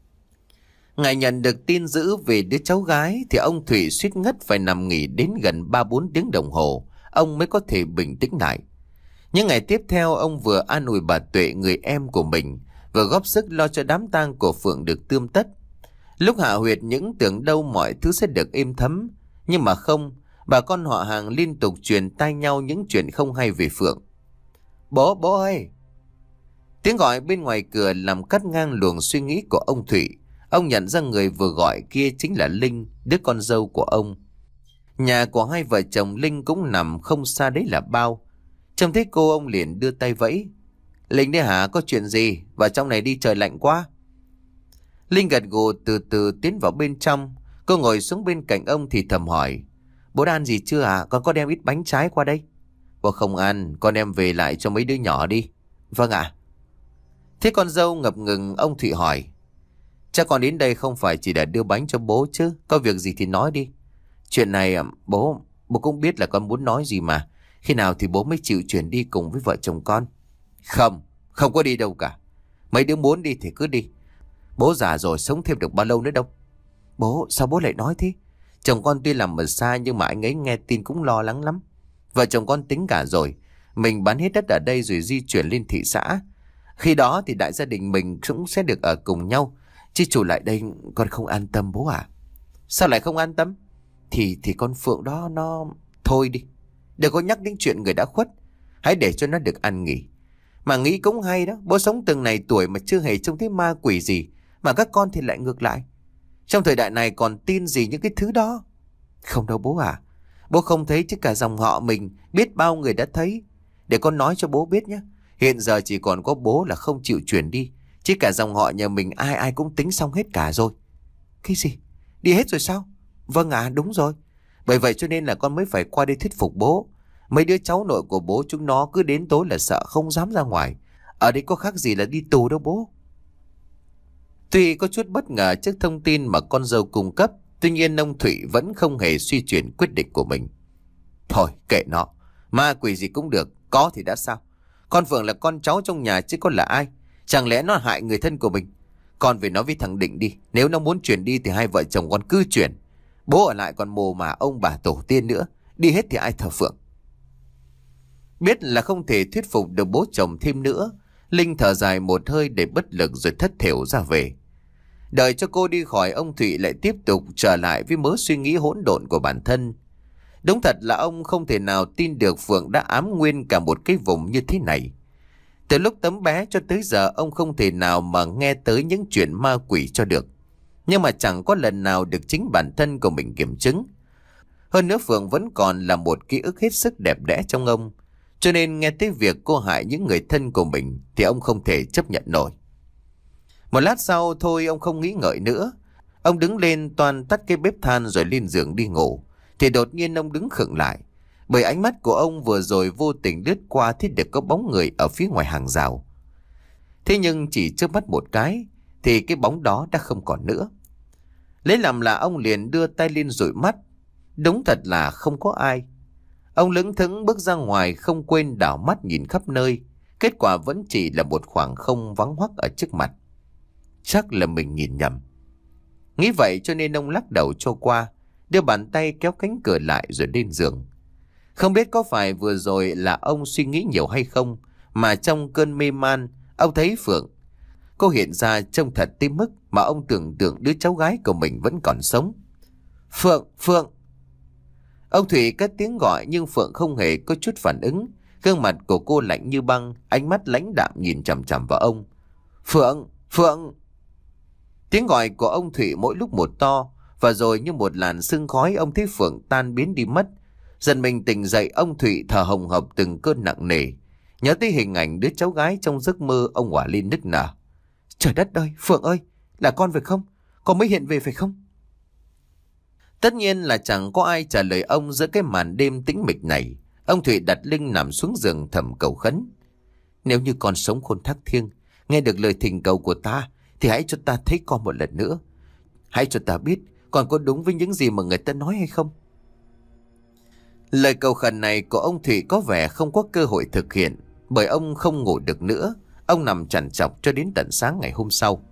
Ngày nhận được tin dữ về đứa cháu gái thì ông Thụy suýt ngất phải nằm nghỉ đến gần ba bốn tiếng đồng hồ, ông mới có thể bình tĩnh lại. Những ngày tiếp theo ông vừa an ủi bà Tuệ, người em của mình, vừa góp sức lo cho đám tang của Phượng được tươm tất. Lúc hạ huyệt những tưởng đâu mọi thứ sẽ được êm thấm, nhưng mà không, bà con họ hàng liên tục truyền tai nhau những chuyện không hay về Phượng. Bố, bố ơi! Tiếng gọi bên ngoài cửa làm cắt ngang luồng suy nghĩ của ông Thụy. Ông nhận ra người vừa gọi kia chính là Linh, đứa con dâu của ông. Nhà của hai vợ chồng Linh cũng nằm không xa đấy là bao. Trông thấy cô, ông liền đưa tay vẫy. Linh đấy hả, có chuyện gì? Vào trong này đi, trời lạnh quá. Linh gật gù từ từ tiến vào bên trong. Cô ngồi xuống bên cạnh ông thì thầm hỏi. Bố đã ăn gì chưa à? Con có đem ít bánh trái qua đây. Bố không ăn, con đem về lại cho mấy đứa nhỏ đi. Vâng ạ. Thế con dâu ngập ngừng, ông Thụy hỏi. Chắc con đến đây không phải chỉ để đưa bánh cho bố chứ? Có việc gì thì nói đi. Chuyện này bố, bố cũng biết là con muốn nói gì mà. Khi nào thì bố mới chịu chuyển đi cùng với vợ chồng con? Không, không có đi đâu cả. Mấy đứa muốn đi thì cứ đi. Bố già rồi, sống thêm được bao lâu nữa đâu. Bố, sao bố lại nói thế? Chồng con tuy làm ở xa nhưng mà anh ấy nghe tin cũng lo lắng lắm. Vợ chồng con tính cả rồi. Mình bán hết đất ở đây rồi di chuyển lên thị xã. Khi đó thì đại gia đình mình cũng sẽ được ở cùng nhau. Chứ chủ lại đây con không an tâm bố à. Sao lại không an tâm? Thì thì con Phượng đó nó... Thôi đi, đừng có nhắc đến chuyện người đã khuất. Hãy để cho nó được ăn nghỉ. Mà nghĩ cũng hay đó. Bố sống từng này tuổi mà chưa hề trông thấy ma quỷ gì, mà các con thì lại ngược lại. Trong thời đại này còn tin gì những cái thứ đó? Không đâu bố à. Bố không thấy chứ cả dòng họ mình biết bao người đã thấy. Để con nói cho bố biết nhé. Hiện giờ chỉ còn có bố là không chịu chuyển đi, chứ cả dòng họ nhà mình ai ai cũng tính xong hết cả rồi. Cái gì? Đi hết rồi sao? Vâng ạ, à, đúng rồi. Bởi vậy cho nên là con mới phải qua đây thuyết phục bố. Mấy đứa cháu nội của bố chúng nó cứ đến tối là sợ không dám ra ngoài. Ở đây có khác gì là đi tù đâu bố. Tuy có chút bất ngờ trước thông tin mà con dâu cung cấp, tuy nhiên ông Thụy vẫn không hề suy chuyển quyết định của mình. Thôi kệ nó, ma quỷ gì cũng được, có thì đã sao. Con Phượng là con cháu trong nhà chứ con là ai. Chẳng lẽ nó hại người thân của mình? Con về nói với thằng Định đi. Nếu nó muốn chuyển đi thì hai vợ chồng con cứ chuyển. Bố ở lại còn mồ mà ông bà tổ tiên nữa. Đi hết thì ai thờ Phượng? Biết là không thể thuyết phục được bố chồng thêm nữa, Linh thở dài một hơi để bất lực rồi thất thểu ra về. Đợi cho cô đi khỏi, ông Thụy lại tiếp tục trở lại với mớ suy nghĩ hỗn độn của bản thân. Đúng thật là ông không thể nào tin được Phượng đã ám nguyên cả một cái vùng như thế này. Từ lúc tấm bé cho tới giờ ông không thể nào mà nghe tới những chuyện ma quỷ cho được. Nhưng mà chẳng có lần nào được chính bản thân của mình kiểm chứng. Hơn nữa Phượng vẫn còn là một ký ức hết sức đẹp đẽ trong ông. Cho nên nghe tới việc cô hại những người thân của mình thì ông không thể chấp nhận nổi. Một lát sau thôi ông không nghĩ ngợi nữa. Ông đứng lên toan tắt cái bếp than rồi lên giường đi ngủ. Thì đột nhiên ông đứng khựng lại. Bởi ánh mắt của ông vừa rồi vô tình lướt qua thì được có bóng người ở phía ngoài hàng rào. Thế nhưng chỉ chớp mắt một cái thì cái bóng đó đã không còn nữa. Lấy làm lạ ông liền đưa tay lên dụi mắt. Đúng thật là không có ai. Ông lững thững bước ra ngoài, không quên đảo mắt nhìn khắp nơi. Kết quả vẫn chỉ là một khoảng không vắng hoắc ở trước mặt. Chắc là mình nhìn nhầm. Nghĩ vậy cho nên ông lắc đầu cho qua, đưa bàn tay kéo cánh cửa lại rồi lên giường. Không biết có phải vừa rồi là ông suy nghĩ nhiều hay không, mà trong cơn mê man ông thấy Phượng. Cô hiện ra trông thật tới mức mà ông tưởng tượng đứa cháu gái của mình vẫn còn sống. Phượng, Phượng. Ông Thủy cất tiếng gọi nhưng Phượng không hề có chút phản ứng. Gương mặt của cô lạnh như băng, ánh mắt lãnh đạm nhìn chằm chằm vào ông. Phượng, Phượng. Tiếng gọi của ông Thủy mỗi lúc một to, và rồi như một làn sương khói ông thấy Phượng tan biến đi mất. Dần mình tỉnh dậy, ông Thủy thở hồng hộc từng cơn nặng nề. Nhớ tới hình ảnh đứa cháu gái trong giấc mơ, ông òa lên nức nở. Trời đất ơi, Phượng ơi, là con phải không? Con mới hiện về phải không? Tất nhiên là chẳng có ai trả lời ông giữa cái màn đêm tĩnh mịch này. Ông Thủy đặt Linh nằm xuống giường thầm cầu khấn. Nếu như con sống khôn thác thiêng, nghe được lời thỉnh cầu của ta, thì hãy cho ta thấy con một lần nữa. Hãy cho ta biết con có đúng với những gì mà người ta nói hay không. Lời cầu khẩn này của ông Thụy có vẻ không có cơ hội thực hiện, bởi ông không ngủ được nữa. Ông nằm trằn trọc cho đến tận sáng ngày hôm sau.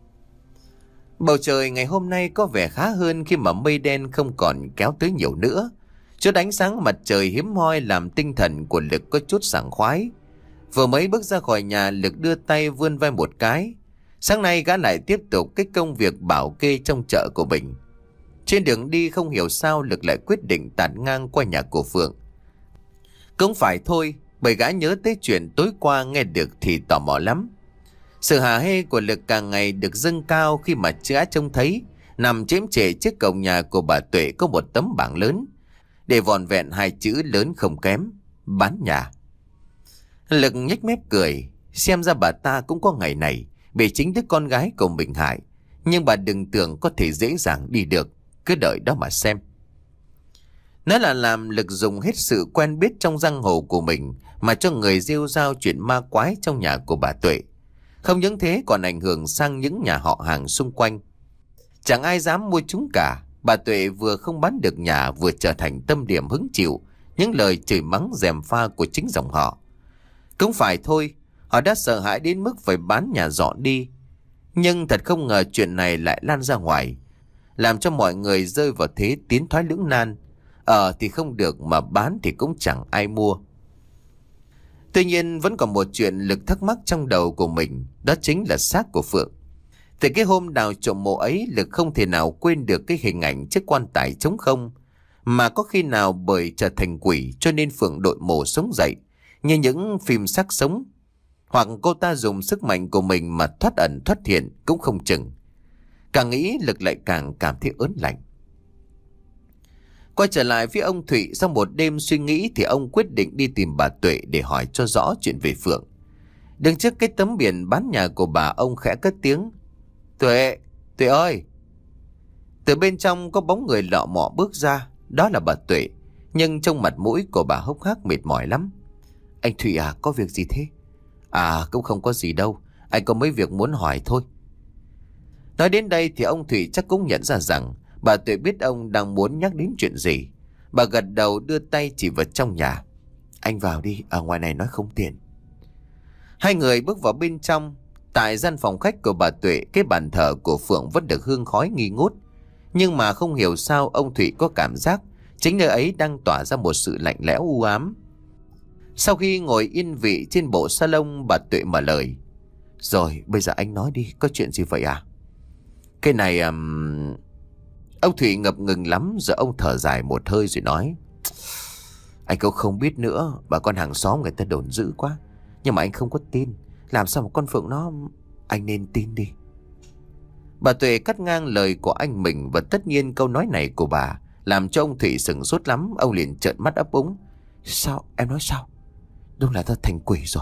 Bầu trời ngày hôm nay có vẻ khá hơn khi mà mây đen không còn kéo tới nhiều nữa. Chút ánh sáng mặt trời hiếm hoi làm tinh thần của Lực có chút sảng khoái. Vừa mới bước ra khỏi nhà, Lực đưa tay vươn vai một cái. Sáng nay gã lại tiếp tục cái công việc bảo kê trong chợ của mình. Trên đường đi không hiểu sao Lực lại quyết định tạt ngang qua nhà của Phượng. Cũng phải thôi, bởi gã nhớ tới chuyện tối qua nghe được thì tò mò lắm. Sự hả hê của Lực càng ngày được dâng cao khi mà gã trông thấy nằm chễm chệ trước cổng nhà của bà Tuệ có một tấm bảng lớn để vòn vẹn hai chữ lớn không kém: bán nhà. Lực nhếch mép cười, xem ra bà ta cũng có ngày này bị chính đứa con gái của mình hại. Nhưng bà đừng tưởng có thể dễ dàng đi được, cứ đợi đó mà xem. Nói là làm, Lực dùng hết sự quen biết trong giang hồ của mình mà cho người rêu rao chuyện ma quái trong nhà của bà Tuệ. Không những thế còn ảnh hưởng sang những nhà họ hàng xung quanh. Chẳng ai dám mua chúng cả. Bà Tuệ vừa không bán được nhà, vừa trở thành tâm điểm hứng chịu những lời chửi mắng gièm pha của chính dòng họ. Cũng phải thôi, họ đã sợ hãi đến mức phải bán nhà dọn đi. Nhưng thật không ngờ chuyện này lại lan ra ngoài, làm cho mọi người rơi vào thế tiến thoái lưỡng nan. Ở thì không được, mà bán thì cũng chẳng ai mua. Tuy nhiên vẫn còn một chuyện Lực thắc mắc trong đầu của mình, đó chính là xác của Phượng. Từ cái hôm đào trộm mộ ấy, Lực không thể nào quên được cái hình ảnh chiếc quan tài trống không. Mà có khi nào bởi trở thành quỷ cho nên Phượng đội mộ sống dậy như những phim xác sống, hoặc cô ta dùng sức mạnh của mình mà thoát ẩn thoát hiện cũng không chừng. Càng nghĩ Lực lại càng cảm thấy ớn lạnh. Quay trở lại với ông Thụy, sau một đêm suy nghĩ thì ông quyết định đi tìm bà Tuệ để hỏi cho rõ chuyện về Phượng. Đứng trước cái tấm biển bán nhà của bà, ông khẽ cất tiếng: Tuệ, Tuệ ơi! Từ bên trong có bóng người lọ mọ bước ra. Đó là bà Tuệ, nhưng trong mặt mũi của bà hốc hác mệt mỏi lắm. Anh Thụy à, có việc gì thế? À, cũng không có gì đâu, anh có mấy việc muốn hỏi thôi. Nói đến đây thì ông Thụy chắc cũng nhận ra rằng bà Tuệ biết ông đang muốn nhắc đến chuyện gì. Bà gật đầu đưa tay chỉ vào trong nhà: Anh vào đi, ở ngoài này nói không tiện. Hai người bước vào bên trong. Tại gian phòng khách của bà Tuệ, cái bàn thờ của Phượng vẫn được hương khói nghi ngút. Nhưng mà không hiểu sao ông Thụy có cảm giác chính nơi ấy đang tỏa ra một sự lạnh lẽo u ám. Sau khi ngồi yên vị trên bộ salon, bà Tuệ mở lời: Rồi, bây giờ anh nói đi, có chuyện gì vậy à? Cái này... Um... Ông Thụy ngập ngừng lắm, rồi ông thở dài một hơi rồi nói: Anh cũng không biết nữa, bà con hàng xóm người ta đồn dữ quá. Nhưng mà anh không có tin. Làm sao một con Phượng nó... Anh nên tin đi. Bà Tuệ cắt ngang lời của anh mình, và tất nhiên câu nói này của bà làm cho ông Thụy sửng sốt lắm. Ông liền trợn mắt ấp úng: Sao? Em nói sao? Đúng là ta thành quỷ rồi.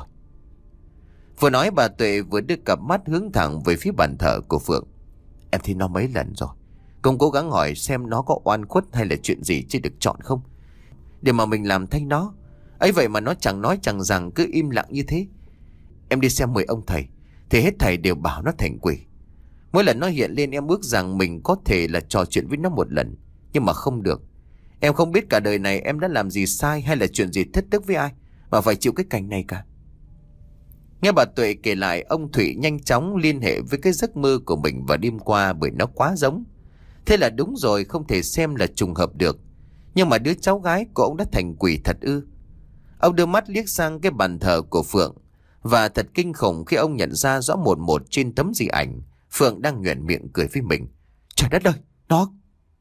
Vừa nói bà Tuệ vừa đưa cặp mắt hướng thẳng về phía bàn thờ của Phượng. Em thấy nó mấy lần rồi, cũng cố gắng hỏi xem nó có oan khuất hay là chuyện gì chứ được chọn không, để mà mình làm thay nó. Ấy vậy mà nó chẳng nói chẳng rằng, cứ im lặng như thế. Em đi xem mười ông thầy thì hết thầy đều bảo nó thành quỷ. Mỗi lần nó hiện lên em ước rằng mình có thể là trò chuyện với nó một lần, nhưng mà không được. Em không biết cả đời này em đã làm gì sai hay là chuyện gì thất đức với ai mà phải chịu cái cảnh này cả. Nghe bà Tuệ kể lại, ông Thụy nhanh chóng liên hệ với cái giấc mơ của mình vào đêm qua, bởi nó quá giống. Thế là đúng rồi, không thể xem là trùng hợp được. Nhưng mà đứa cháu gái của ông đã thành quỷ thật ư? Ông đưa mắt liếc sang cái bàn thờ của Phượng, và thật kinh khủng khi ông nhận ra rõ một một trên tấm di ảnh Phượng đang nhoẻn miệng cười với mình. Trời đất ơi, nó...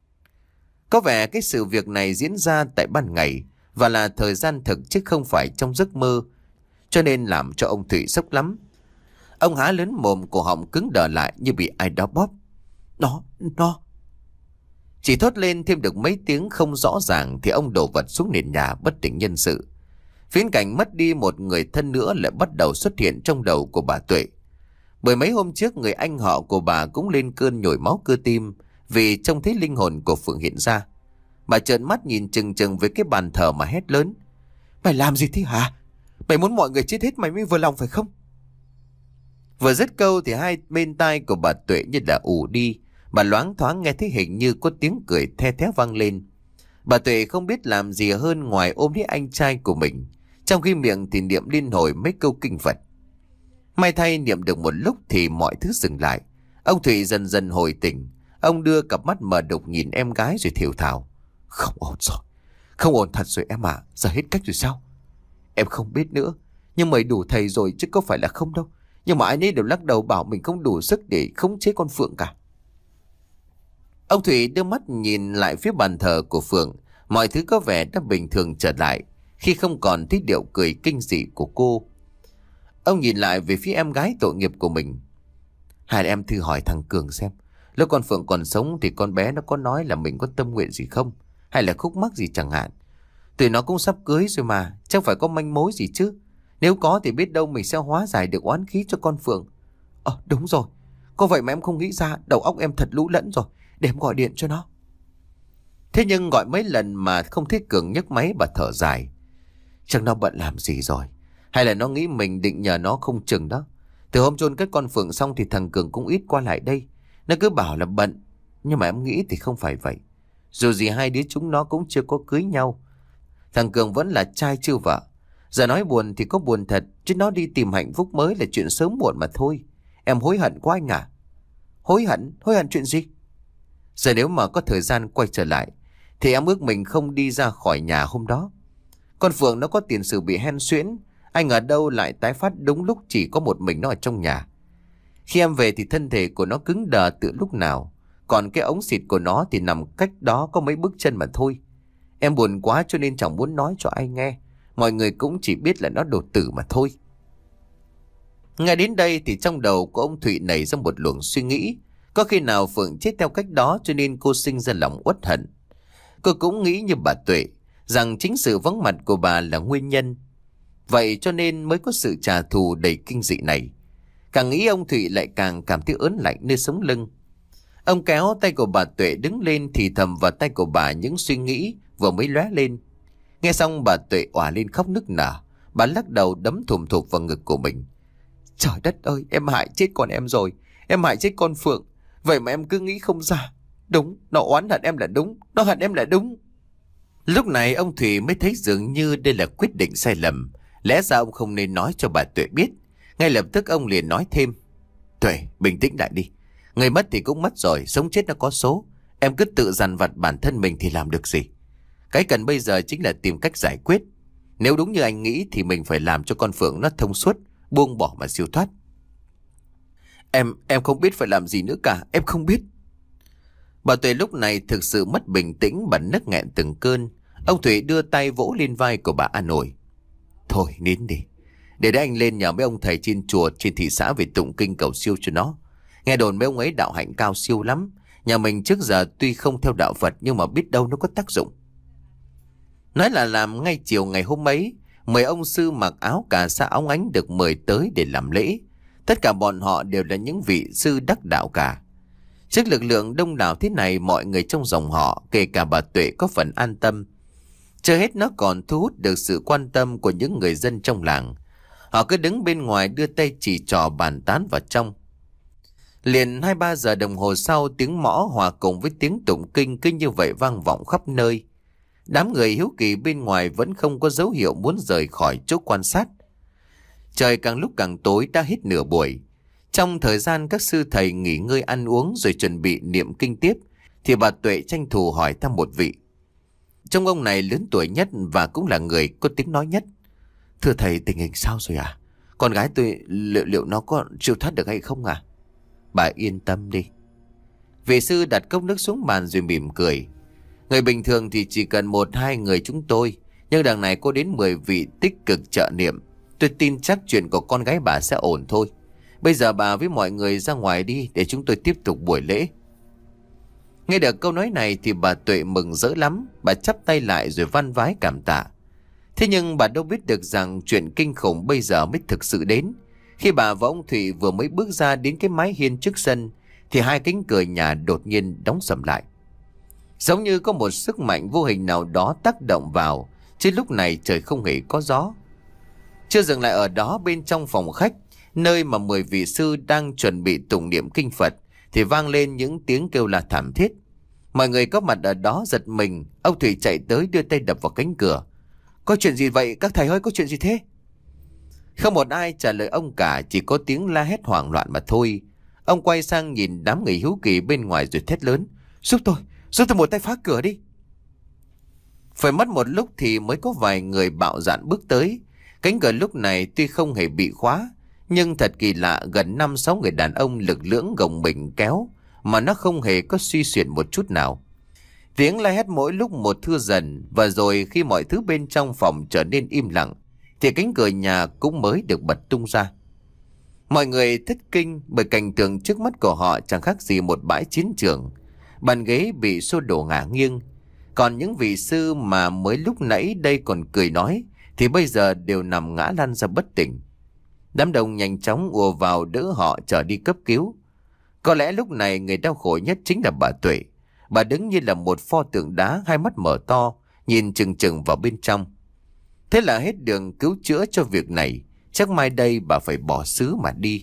Có vẻ cái sự việc này diễn ra tại ban ngày và là thời gian thực chứ không phải trong giấc mơ, cho nên làm cho ông Thụy sốc lắm. Ông há lớn mồm, cổ họng cứng đờ lại như bị ai đó bóp. Nó, nó... Chỉ thốt lên thêm được mấy tiếng không rõ ràng thì ông đổ vật xuống nền nhà bất tỉnh nhân sự. Viễn cảnh mất đi một người thân nữa lại bắt đầu xuất hiện trong đầu của bà Tuệ. Bởi mấy hôm trước người anh họ của bà cũng lên cơn nhồi máu cơ tim vì trông thấy linh hồn của Phượng hiện ra. Bà trợn mắt nhìn chừng chừng với cái bàn thờ mà hét lớn: Mày làm gì thế hả? Mày muốn mọi người chết hết mày mới vừa lòng phải không? Vừa dứt câu thì hai bên tai của bà Tuệ như là ù đi. Bà loáng thoáng nghe thấy hình như có tiếng cười the thé vang lên. Bà Tuệ không biết làm gì hơn ngoài ôm lấy anh trai của mình, trong khi miệng thì niệm liên hồi mấy câu kinh Phật. May thay niệm được một lúc thì mọi thứ dừng lại. Ông Thụy dần dần hồi tỉnh. Ông đưa cặp mắt mờ đục nhìn em gái rồi thều thào: Không ổn rồi, không ổn thật rồi em ạ. Giờ hết cách rồi sao? Em không biết nữa, nhưng mày đủ thầy rồi chứ có phải là không đâu. Nhưng mà ai nấy đều lắc đầu bảo mình không đủ sức để khống chế con Phượng cả. Ông Thụy đưa mắt nhìn lại phía bàn thờ của Phượng. Mọi thứ có vẻ đã bình thường trở lại khi không còn thấy điệu cười kinh dị của cô. Ông nhìn lại về phía em gái tội nghiệp của mình. Hai em thử hỏi thằng Cường xem, lúc con Phượng còn sống thì con bé nó có nói là mình có tâm nguyện gì không, hay là khúc mắc gì chẳng hạn. Tụi nó cũng sắp cưới rồi mà, chẳng phải có manh mối gì chứ. Nếu có thì biết đâu mình sẽ hóa giải được oán khí cho con Phượng. Ờ đúng rồi, có vậy mà em không nghĩ ra. Đầu óc em thật lũ lẫn rồi, để em gọi điện cho nó. Thế nhưng gọi mấy lần mà không thấy Cường nhấc máy, bà thở dài. Chẳng nó bận làm gì rồi, hay là nó nghĩ mình định nhờ nó không chừng đó. Từ hôm chôn cất con Phượng xong thì thằng Cường cũng ít qua lại đây. Nó cứ bảo là bận, nhưng mà em nghĩ thì không phải vậy. Dù gì hai đứa chúng nó cũng chưa có cưới nhau. Thằng Cường vẫn là trai chưa vợ. Giờ nói buồn thì có buồn thật, chứ nó đi tìm hạnh phúc mới là chuyện sớm muộn mà thôi. Em hối hận quá anh à? Hối hận? Hối hận chuyện gì? Giờ nếu mà có thời gian quay trở lại thì em ước mình không đi ra khỏi nhà hôm đó. Con Phượng nó có tiền sử bị hen suyễn. Anh ở đâu lại tái phát đúng lúc chỉ có một mình nó ở trong nhà. Khi em về thì thân thể của nó cứng đờ từ lúc nào. Còn cái ống xịt của nó thì nằm cách đó có mấy bước chân mà thôi. Em buồn quá cho nên chẳng muốn nói cho ai nghe. Mọi người cũng chỉ biết là nó đột tử mà thôi. Ngay đến đây thì trong đầu của ông Thụy nảy ra một luồng suy nghĩ. Có khi nào Phượng chết theo cách đó cho nên cô sinh ra lòng uất hận. Cô cũng nghĩ như bà Tuệ, rằng chính sự vắng mặt của bà là nguyên nhân. Vậy cho nên mới có sự trả thù đầy kinh dị này. Càng nghĩ ông Thụy lại càng cảm thấy ớn lạnh nơi sống lưng. Ông kéo tay của bà Tuệ đứng lên thì thầm vào tay của bà những suy nghĩ vừa mới lóe lên. Nghe xong bà Tuệ òa lên khóc nức nở. Bà lắc đầu đấm thùm thụp vào ngực của mình. Trời đất ơi, em hại chết con em rồi. Em hại chết con Phượng. Vậy mà em cứ nghĩ không ra. Đúng, nó oán hận em là đúng. Nó hận em là đúng. Lúc này ông Thủy mới thấy dường như đây là quyết định sai lầm. Lẽ ra ông không nên nói cho bà Tuệ biết. Ngay lập tức ông liền nói thêm. Tuệ, bình tĩnh lại đi. Người mất thì cũng mất rồi, sống chết nó có số. Em cứ tự dằn vặt bản thân mình thì làm được gì. Cái cần bây giờ chính là tìm cách giải quyết. Nếu đúng như anh nghĩ thì mình phải làm cho con Phượng nó thông suốt, buông bỏ mà siêu thoát. Em, em không biết phải làm gì nữa cả, em không biết. Bà Tuệ lúc này thực sự mất bình tĩnh, bà nấc nghẹn từng cơn. Ông Thủy đưa tay vỗ lên vai của bà an ủi. Thôi nín đi, để để anh lên nhờ mấy ông thầy trên chùa trên thị xã về tụng kinh cầu siêu cho nó. Nghe đồn mấy ông ấy đạo hạnh cao siêu lắm. Nhà mình trước giờ tuy không theo đạo Phật nhưng mà biết đâu nó có tác dụng. Nói là làm, ngay chiều ngày hôm ấy, mười ông sư mặc áo cà sa óng ánh được mời tới để làm lễ. Tất cả bọn họ đều là những vị sư đắc đạo cả. Trước lực lượng đông đảo thế này, mọi người trong dòng họ, kể cả bà Tuệ, có phần an tâm. Chưa hết nó còn thu hút được sự quan tâm của những người dân trong làng. Họ cứ đứng bên ngoài đưa tay chỉ trò bàn tán vào trong. Liền hai ba giờ đồng hồ sau, tiếng mõ hòa cùng với tiếng tụng kinh cứ như vậy vang vọng khắp nơi. Đám người hiếu kỳ bên ngoài vẫn không có dấu hiệu muốn rời khỏi chỗ quan sát. Trời càng lúc càng tối, đã hết nửa buổi. Trong thời gian các sư thầy nghỉ ngơi ăn uống rồi chuẩn bị niệm kinh tiếp, thì bà Tuệ tranh thủ hỏi thăm một vị. Trong ông này lớn tuổi nhất và cũng là người có tiếng nói nhất. Thưa thầy, tình hình sao rồi à? Con gái tôi liệu, liệu nó có chịu thoát được hay không à? Bà yên tâm đi. Vị sư đặt cốc nước xuống bàn rồi mỉm cười. Người bình thường thì chỉ cần một hai người chúng tôi, nhưng đằng này có đến mười vị tích cực trợ niệm. Tôi tin chắc chuyện của con gái bà sẽ ổn thôi. Bây giờ bà với mọi người ra ngoài đi để chúng tôi tiếp tục buổi lễ. Nghe được câu nói này thì bà Tuệ mừng rỡ lắm. Bà chắp tay lại rồi van vái cảm tạ. Thế nhưng bà đâu biết được rằng chuyện kinh khủng bây giờ mới thực sự đến. Khi bà và ông Thụy vừa mới bước ra đến cái mái hiên trước sân thì hai cánh cửa nhà đột nhiên đóng sầm lại. Giống như có một sức mạnh vô hình nào đó tác động vào, chứ lúc này trời không hề có gió. Chưa dừng lại ở đó, bên trong phòng khách, nơi mà mười vị sư đang chuẩn bị tụng niệm kinh Phật, thì vang lên những tiếng kêu la thảm thiết. Mọi người có mặt ở đó giật mình. Ông Thủy chạy tới đưa tay đập vào cánh cửa. Có chuyện gì vậy các thầy ơi, có chuyện gì thế? Không một ai trả lời ông cả, chỉ có tiếng la hét hoảng loạn mà thôi. Ông quay sang nhìn đám người hiếu kỳ bên ngoài rồi thét lớn: Giúp tôi, giúp tôi một tay phá cửa đi. Phải mất một lúc thì mới có vài người bạo dạn bước tới. Cánh cửa lúc này tuy không hề bị khóa, nhưng thật kỳ lạ, gần năm sáu người đàn ông lực lưỡng gồng mình kéo mà nó không hề có suy xuyển một chút nào. Tiếng la hét mỗi lúc một thưa dần, và rồi khi mọi thứ bên trong phòng trở nên im lặng thì cánh cửa nhà cũng mới được bật tung ra. Mọi người thất kinh bởi cảnh tượng trước mắt của họ chẳng khác gì một bãi chiến trường. Bàn ghế bị xô đổ ngả nghiêng, còn những vị sư mà mới lúc nãy đây còn cười nói thì bây giờ đều nằm ngã lăn ra bất tỉnh. Đám đông nhanh chóng ùa vào đỡ họ trở đi cấp cứu. Có lẽ lúc này người đau khổ nhất chính là bà Tuệ. Bà đứng như là một pho tượng đá, hai mắt mở to, nhìn chừng chừng vào bên trong. Thế là hết đường cứu chữa cho việc này, chắc mai đây bà phải bỏ xứ mà đi.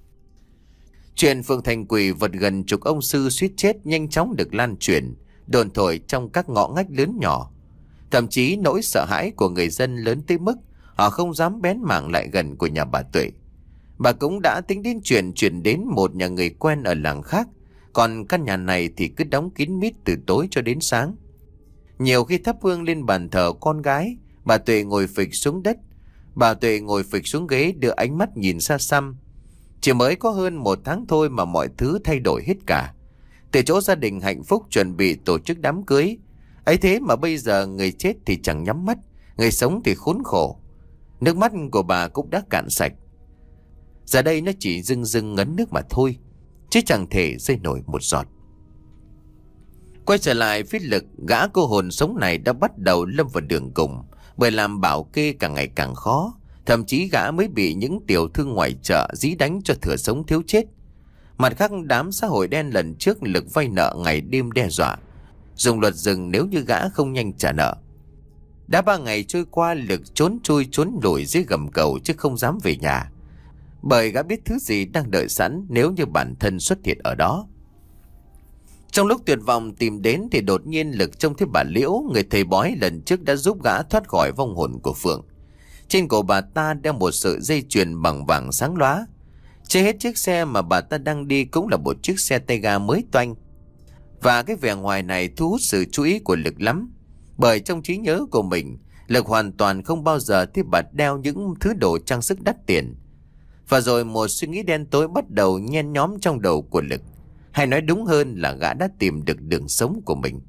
Chuyện Phượng Thành Quỷ vật gần chục ông sư suýt chết nhanh chóng được lan truyền, đồn thổi trong các ngõ ngách lớn nhỏ. Thậm chí nỗi sợ hãi của người dân lớn tới mức họ không dám bén mảng lại gần của nhà bà Tuệ. Bà cũng đã tính đến chuyện chuyển đến một nhà người quen ở làng khác, còn căn nhà này thì cứ đóng kín mít từ tối cho đến sáng. Nhiều khi thắp hương lên bàn thờ con gái, bà Tuệ ngồi phịch xuống đất. Bà Tuệ ngồi phịch xuống ghế, đưa ánh mắt nhìn xa xăm. Chỉ mới có hơn một tháng thôi mà mọi thứ thay đổi hết cả. Từ chỗ gia đình hạnh phúc chuẩn bị tổ chức đám cưới, ấy thế mà bây giờ người chết thì chẳng nhắm mắt, người sống thì khốn khổ. Nước mắt của bà cũng đã cạn sạch. Giờ đây nó chỉ rưng rưng ngấn nước mà thôi, chứ chẳng thể rơi nổi một giọt. Quay trở lại phía Lực, gã cô hồn sống này đã bắt đầu lâm vào đường cùng, bởi làm bảo kê càng ngày càng khó. Thậm chí gã mới bị những tiểu thương ngoài chợ dí đánh cho thừa sống thiếu chết. Mặt khác, đám xã hội đen lần trước Lực vay nợ ngày đêm đe dọa dùng luật rừng nếu như gã không nhanh trả nợ. Đã ba ngày trôi qua, Lực trốn chui trốn lủi dưới gầm cầu chứ không dám về nhà, bởi gã biết thứ gì đang đợi sẵn nếu như bản thân xuất hiện ở đó. Trong lúc tuyệt vọng tìm đến thì đột nhiên Lực trông thấy bà Liễu, người thầy bói lần trước đã giúp gã thoát khỏi vong hồn của Phượng. Trên cổ bà ta đeo một sợi dây chuyền bằng vàng sáng lóa. Trên hết chiếc xe mà bà ta đang đi cũng là một chiếc xe tay ga mới toanh. Và cái vẻ ngoài này thu hút sự chú ý của Lực lắm, bởi trong trí nhớ của mình, Lực hoàn toàn không bao giờ thấy bà đeo những thứ đồ trang sức đắt tiền. Và rồi một suy nghĩ đen tối bắt đầu nhen nhóm trong đầu của Lực. Hay nói đúng hơn là gã đã tìm được đường sống của mình.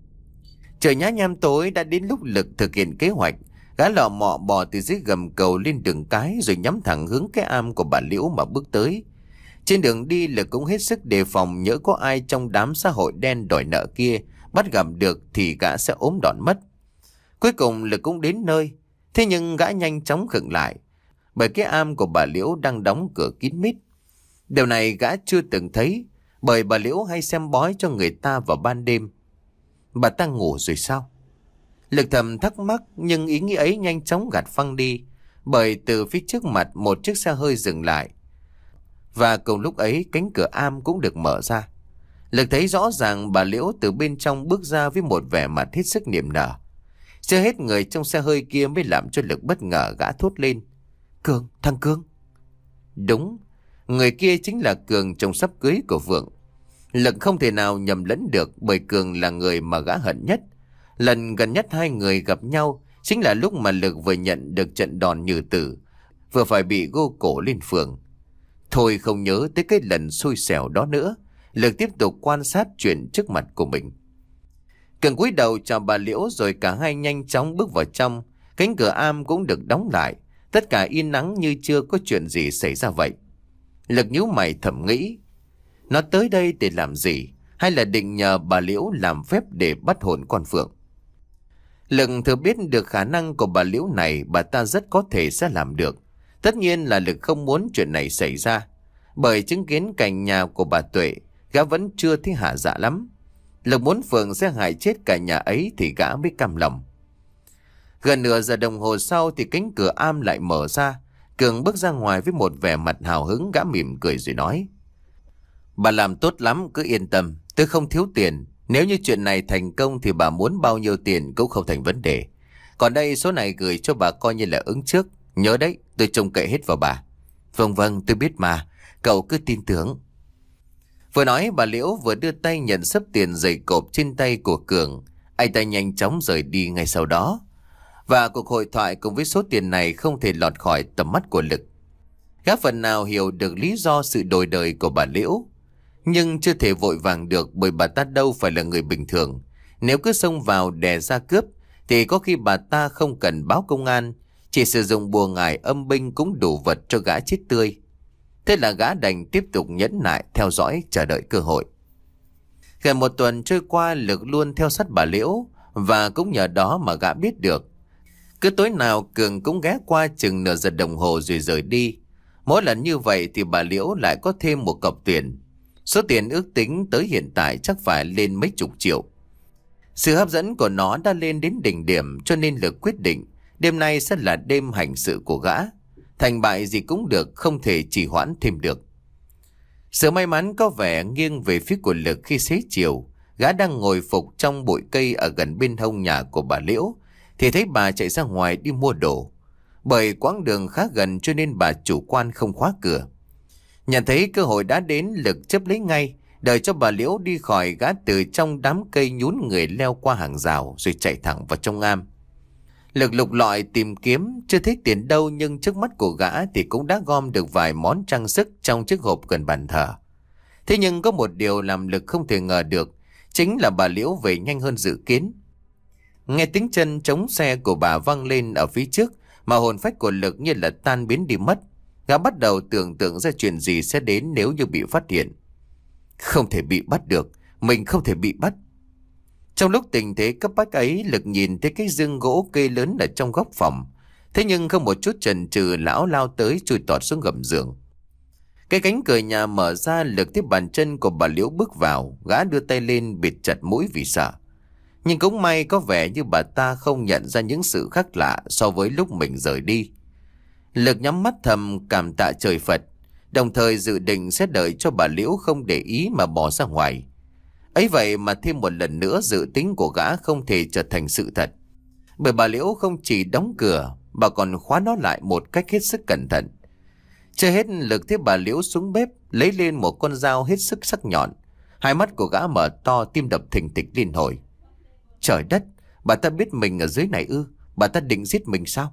Trời nhá nhem tối đã đến lúc Lực thực hiện kế hoạch. Gã lọ mọ bò từ dưới gầm cầu lên đường cái, rồi nhắm thẳng hướng cái am của bà Liễu mà bước tới. Trên đường đi, Lực cũng hết sức đề phòng, nhỡ có ai trong đám xã hội đen đòi nợ kia bắt gặp được thì gã sẽ ốm đòn mất. Cuối cùng Lực cũng đến nơi. Thế nhưng gã nhanh chóng khựng lại, bởi cái am của bà Liễu đang đóng cửa kín mít. Điều này gã chưa từng thấy, bởi bà Liễu hay xem bói cho người ta vào ban đêm. Bà ta ngủ rồi sao? Lực thầm thắc mắc, nhưng ý nghĩ ấy nhanh chóng gạt phăng đi, bởi từ phía trước mặt một chiếc xe hơi dừng lại. Và cùng lúc ấy cánh cửa am cũng được mở ra. Lực thấy rõ ràng bà Liễu từ bên trong bước ra với một vẻ mặt hết sức niềm nở. Chưa hết người trong xe hơi kia mới làm cho Lực bất ngờ, gã thốt lên: Cường, thằng Cường. Đúng, người kia chính là Cường, chồng sắp cưới của Phượng. Lực không thể nào nhầm lẫn được, bởi Cường là người mà gã hận nhất. Lần gần nhất hai người gặp nhau chính là lúc mà Lực vừa nhận được trận đòn như tử, vừa phải bị gô cổ lên phường. Thôi không nhớ tới cái lần xui xẻo đó nữa, Lực tiếp tục quan sát chuyện trước mặt của mình. Cường cúi đầu chào bà Liễu, rồi cả hai nhanh chóng bước vào trong. Cánh cửa am cũng được đóng lại, tất cả yên ắng như chưa có chuyện gì xảy ra vậy. Lực nhíu mày thầm nghĩ, nó tới đây để làm gì, hay là định nhờ bà Liễu làm phép để bắt hồn con Phượng? Lực thừa biết được khả năng của bà Liễu này, bà ta rất có thể sẽ làm được. Tất nhiên là Lực không muốn chuyện này xảy ra, bởi chứng kiến cảnh nhà của bà Tuệ, gã vẫn chưa thấy hả dạ lắm. Lực muốn Phượng sẽ hại chết cả nhà ấy thì gã mới cam lòng. Gần nửa giờ đồng hồ sau thì cánh cửa am lại mở ra. Cường bước ra ngoài với một vẻ mặt hào hứng, gã mỉm cười rồi nói: Bà làm tốt lắm, cứ yên tâm, tôi không thiếu tiền. Nếu như chuyện này thành công thì bà muốn bao nhiêu tiền cũng không thành vấn đề. Còn đây số này gửi cho bà coi như là ứng trước. Nhớ đấy, tôi trông cậy hết vào bà. Vâng vâng, tôi biết mà, cậu cứ tin tưởng. Vừa nói bà Liễu vừa đưa tay nhận xấp tiền dày cộp trên tay của Cường. Anh ta nhanh chóng rời đi ngay sau đó. Và cuộc hội thoại cùng với số tiền này không thể lọt khỏi tầm mắt của Lực. Gã phần nào hiểu được lý do sự đổi đời của bà Liễu, nhưng chưa thể vội vàng được, bởi bà ta đâu phải là người bình thường. Nếu cứ xông vào đè ra cướp thì có khi bà ta không cần báo công an, chỉ sử dụng bùa ngải âm binh cũng đủ vật cho gã chết tươi. Thế là gã đành tiếp tục nhẫn nại theo dõi, chờ đợi cơ hội. Gần một tuần trôi qua, Lực luôn theo sát bà Liễu, và cũng nhờ đó mà gã biết được cứ tối nào Cường cũng ghé qua chừng nửa giờ đồng hồ rồi rời đi. Mỗi lần như vậy thì bà Liễu lại có thêm một cọc tiền. Số tiền ước tính tới hiện tại chắc phải lên mấy chục triệu. Sự hấp dẫn của nó đã lên đến đỉnh điểm, cho nên Lực quyết định đêm nay sẽ là đêm hành sự của gã. Thành bại gì cũng được, không thể trì hoãn thêm được. Sự may mắn có vẻ nghiêng về phía của Lực khi xế chiều. Gã đang ngồi phục trong bụi cây ở gần bên hông nhà của bà Liễu thì thấy bà chạy ra ngoài đi mua đồ. Bởi quãng đường khá gần cho nên bà chủ quan không khóa cửa. Nhận thấy cơ hội đã đến, Lực chấp lấy ngay, đợi cho bà Liễu đi khỏi. Gã từ trong đám cây nhún người leo qua hàng rào rồi chạy thẳng vào trong am. Lực lục lọi tìm kiếm, chưa thấy tiền đâu, nhưng trước mắt của gã thì cũng đã gom được vài món trang sức trong chiếc hộp gần bàn thờ. Thế nhưng có một điều làm Lực không thể ngờ được, chính là bà Liễu về nhanh hơn dự kiến. Nghe tiếng chân chống xe của bà vang lên ở phía trước mà hồn phách của Lực như là tan biến đi mất. Gã bắt đầu tưởng tượng ra chuyện gì sẽ đến nếu như bị phát hiện. Không thể bị bắt được, mình không thể bị bắt. Trong lúc tình thế cấp bách ấy, Lực nhìn thấy cái giường gỗ kê lớn ở trong góc phòng. Thế nhưng không một chút chần chừ, lão lao tới chui tọt xuống gầm giường. Cái cánh cửa nhà mở ra, Lực thấy bàn chân của bà Liễu bước vào. Gã đưa tay lên bịt chặt mũi vì sợ. Nhưng cũng may có vẻ như bà ta không nhận ra những sự khác lạ so với lúc mình rời đi. Lực nhắm mắt thầm cảm tạ trời Phật, đồng thời dự định sẽ đợi cho bà Liễu không để ý mà bỏ ra ngoài. Ấy vậy mà thêm một lần nữa dự tính của gã không thể trở thành sự thật. Bởi bà Liễu không chỉ đóng cửa, bà còn khóa nó lại một cách hết sức cẩn thận. Chưa hết, Lực thấy bà Liễu xuống bếp lấy lên một con dao hết sức sắc nhọn. Hai mắt của gã mở to, tim đập thình thịch liên hồi. Trời đất, bà ta biết mình ở dưới này ư? Bà ta định giết mình sao?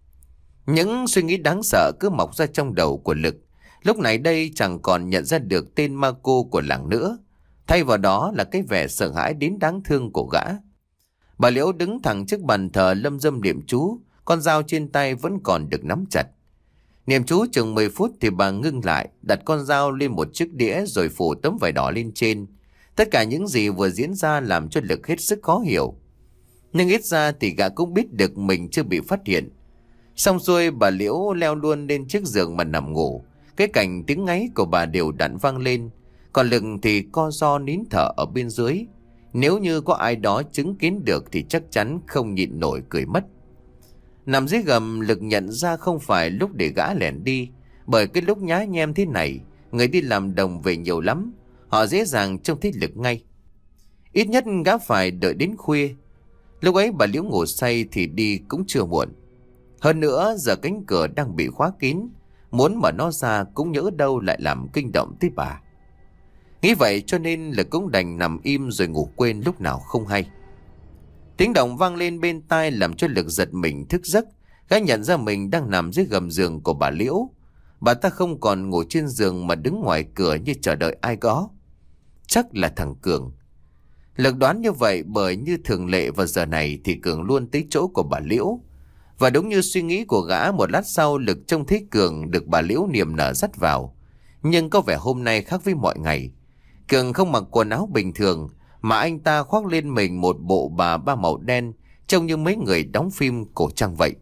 Những suy nghĩ đáng sợ cứ mọc ra trong đầu của Lực. Lúc này đây chẳng còn nhận ra được tên ma cô của làng nữa. Thay vào đó là cái vẻ sợ hãi đến đáng thương của gã. Bà Liễu đứng thẳng trước bàn thờ lâm dâm niệm chú. Con dao trên tay vẫn còn được nắm chặt. Niệm chú chừng mười phút thì bà ngưng lại, đặt con dao lên một chiếc đĩa rồi phủ tấm vải đỏ lên trên. Tất cả những gì vừa diễn ra làm cho Lực hết sức khó hiểu. Nhưng ít ra thì gã cũng biết được mình chưa bị phát hiện. Xong xuôi, bà Liễu leo luôn lên chiếc giường mà nằm ngủ. Cái cảnh tiếng ngáy của bà đều đặn vang lên. Còn Lực thì co ro nín thở ở bên dưới. Nếu như có ai đó chứng kiến được thì chắc chắn không nhịn nổi cười mất. Nằm dưới gầm, Lực nhận ra không phải lúc để gã lẻn đi. Bởi cái lúc nhá nhem thế này, người đi làm đồng về nhiều lắm. Họ dễ dàng trông thấy Lực ngay. Ít nhất gã phải đợi đến khuya. Lúc ấy bà Liễu ngủ say thì đi cũng chưa muộn. Hơn nữa giờ cánh cửa đang bị khóa kín, muốn mở nó ra cũng nhỡ đâu lại làm kinh động tới bà. Nghĩ vậy cho nên Lực cũng đành nằm im rồi ngủ quên lúc nào không hay. Tiếng động vang lên bên tai làm cho Lực giật mình thức giấc. Gã nhận ra mình đang nằm dưới gầm giường của bà Liễu. Bà ta không còn ngủ trên giường mà đứng ngoài cửa như chờ đợi ai đó. Chắc là thằng Cường. Lực đoán như vậy bởi như thường lệ vào giờ này thì Cường luôn tới chỗ của bà Liễu. Và đúng như suy nghĩ của gã, một lát sau Lực trông thấy Cường được bà Liễu niềm nở dắt vào. Nhưng có vẻ hôm nay khác với mọi ngày. Cường không mặc quần áo bình thường mà anh ta khoác lên mình một bộ bà ba màu đen, trông như mấy người đóng phim cổ trang vậy.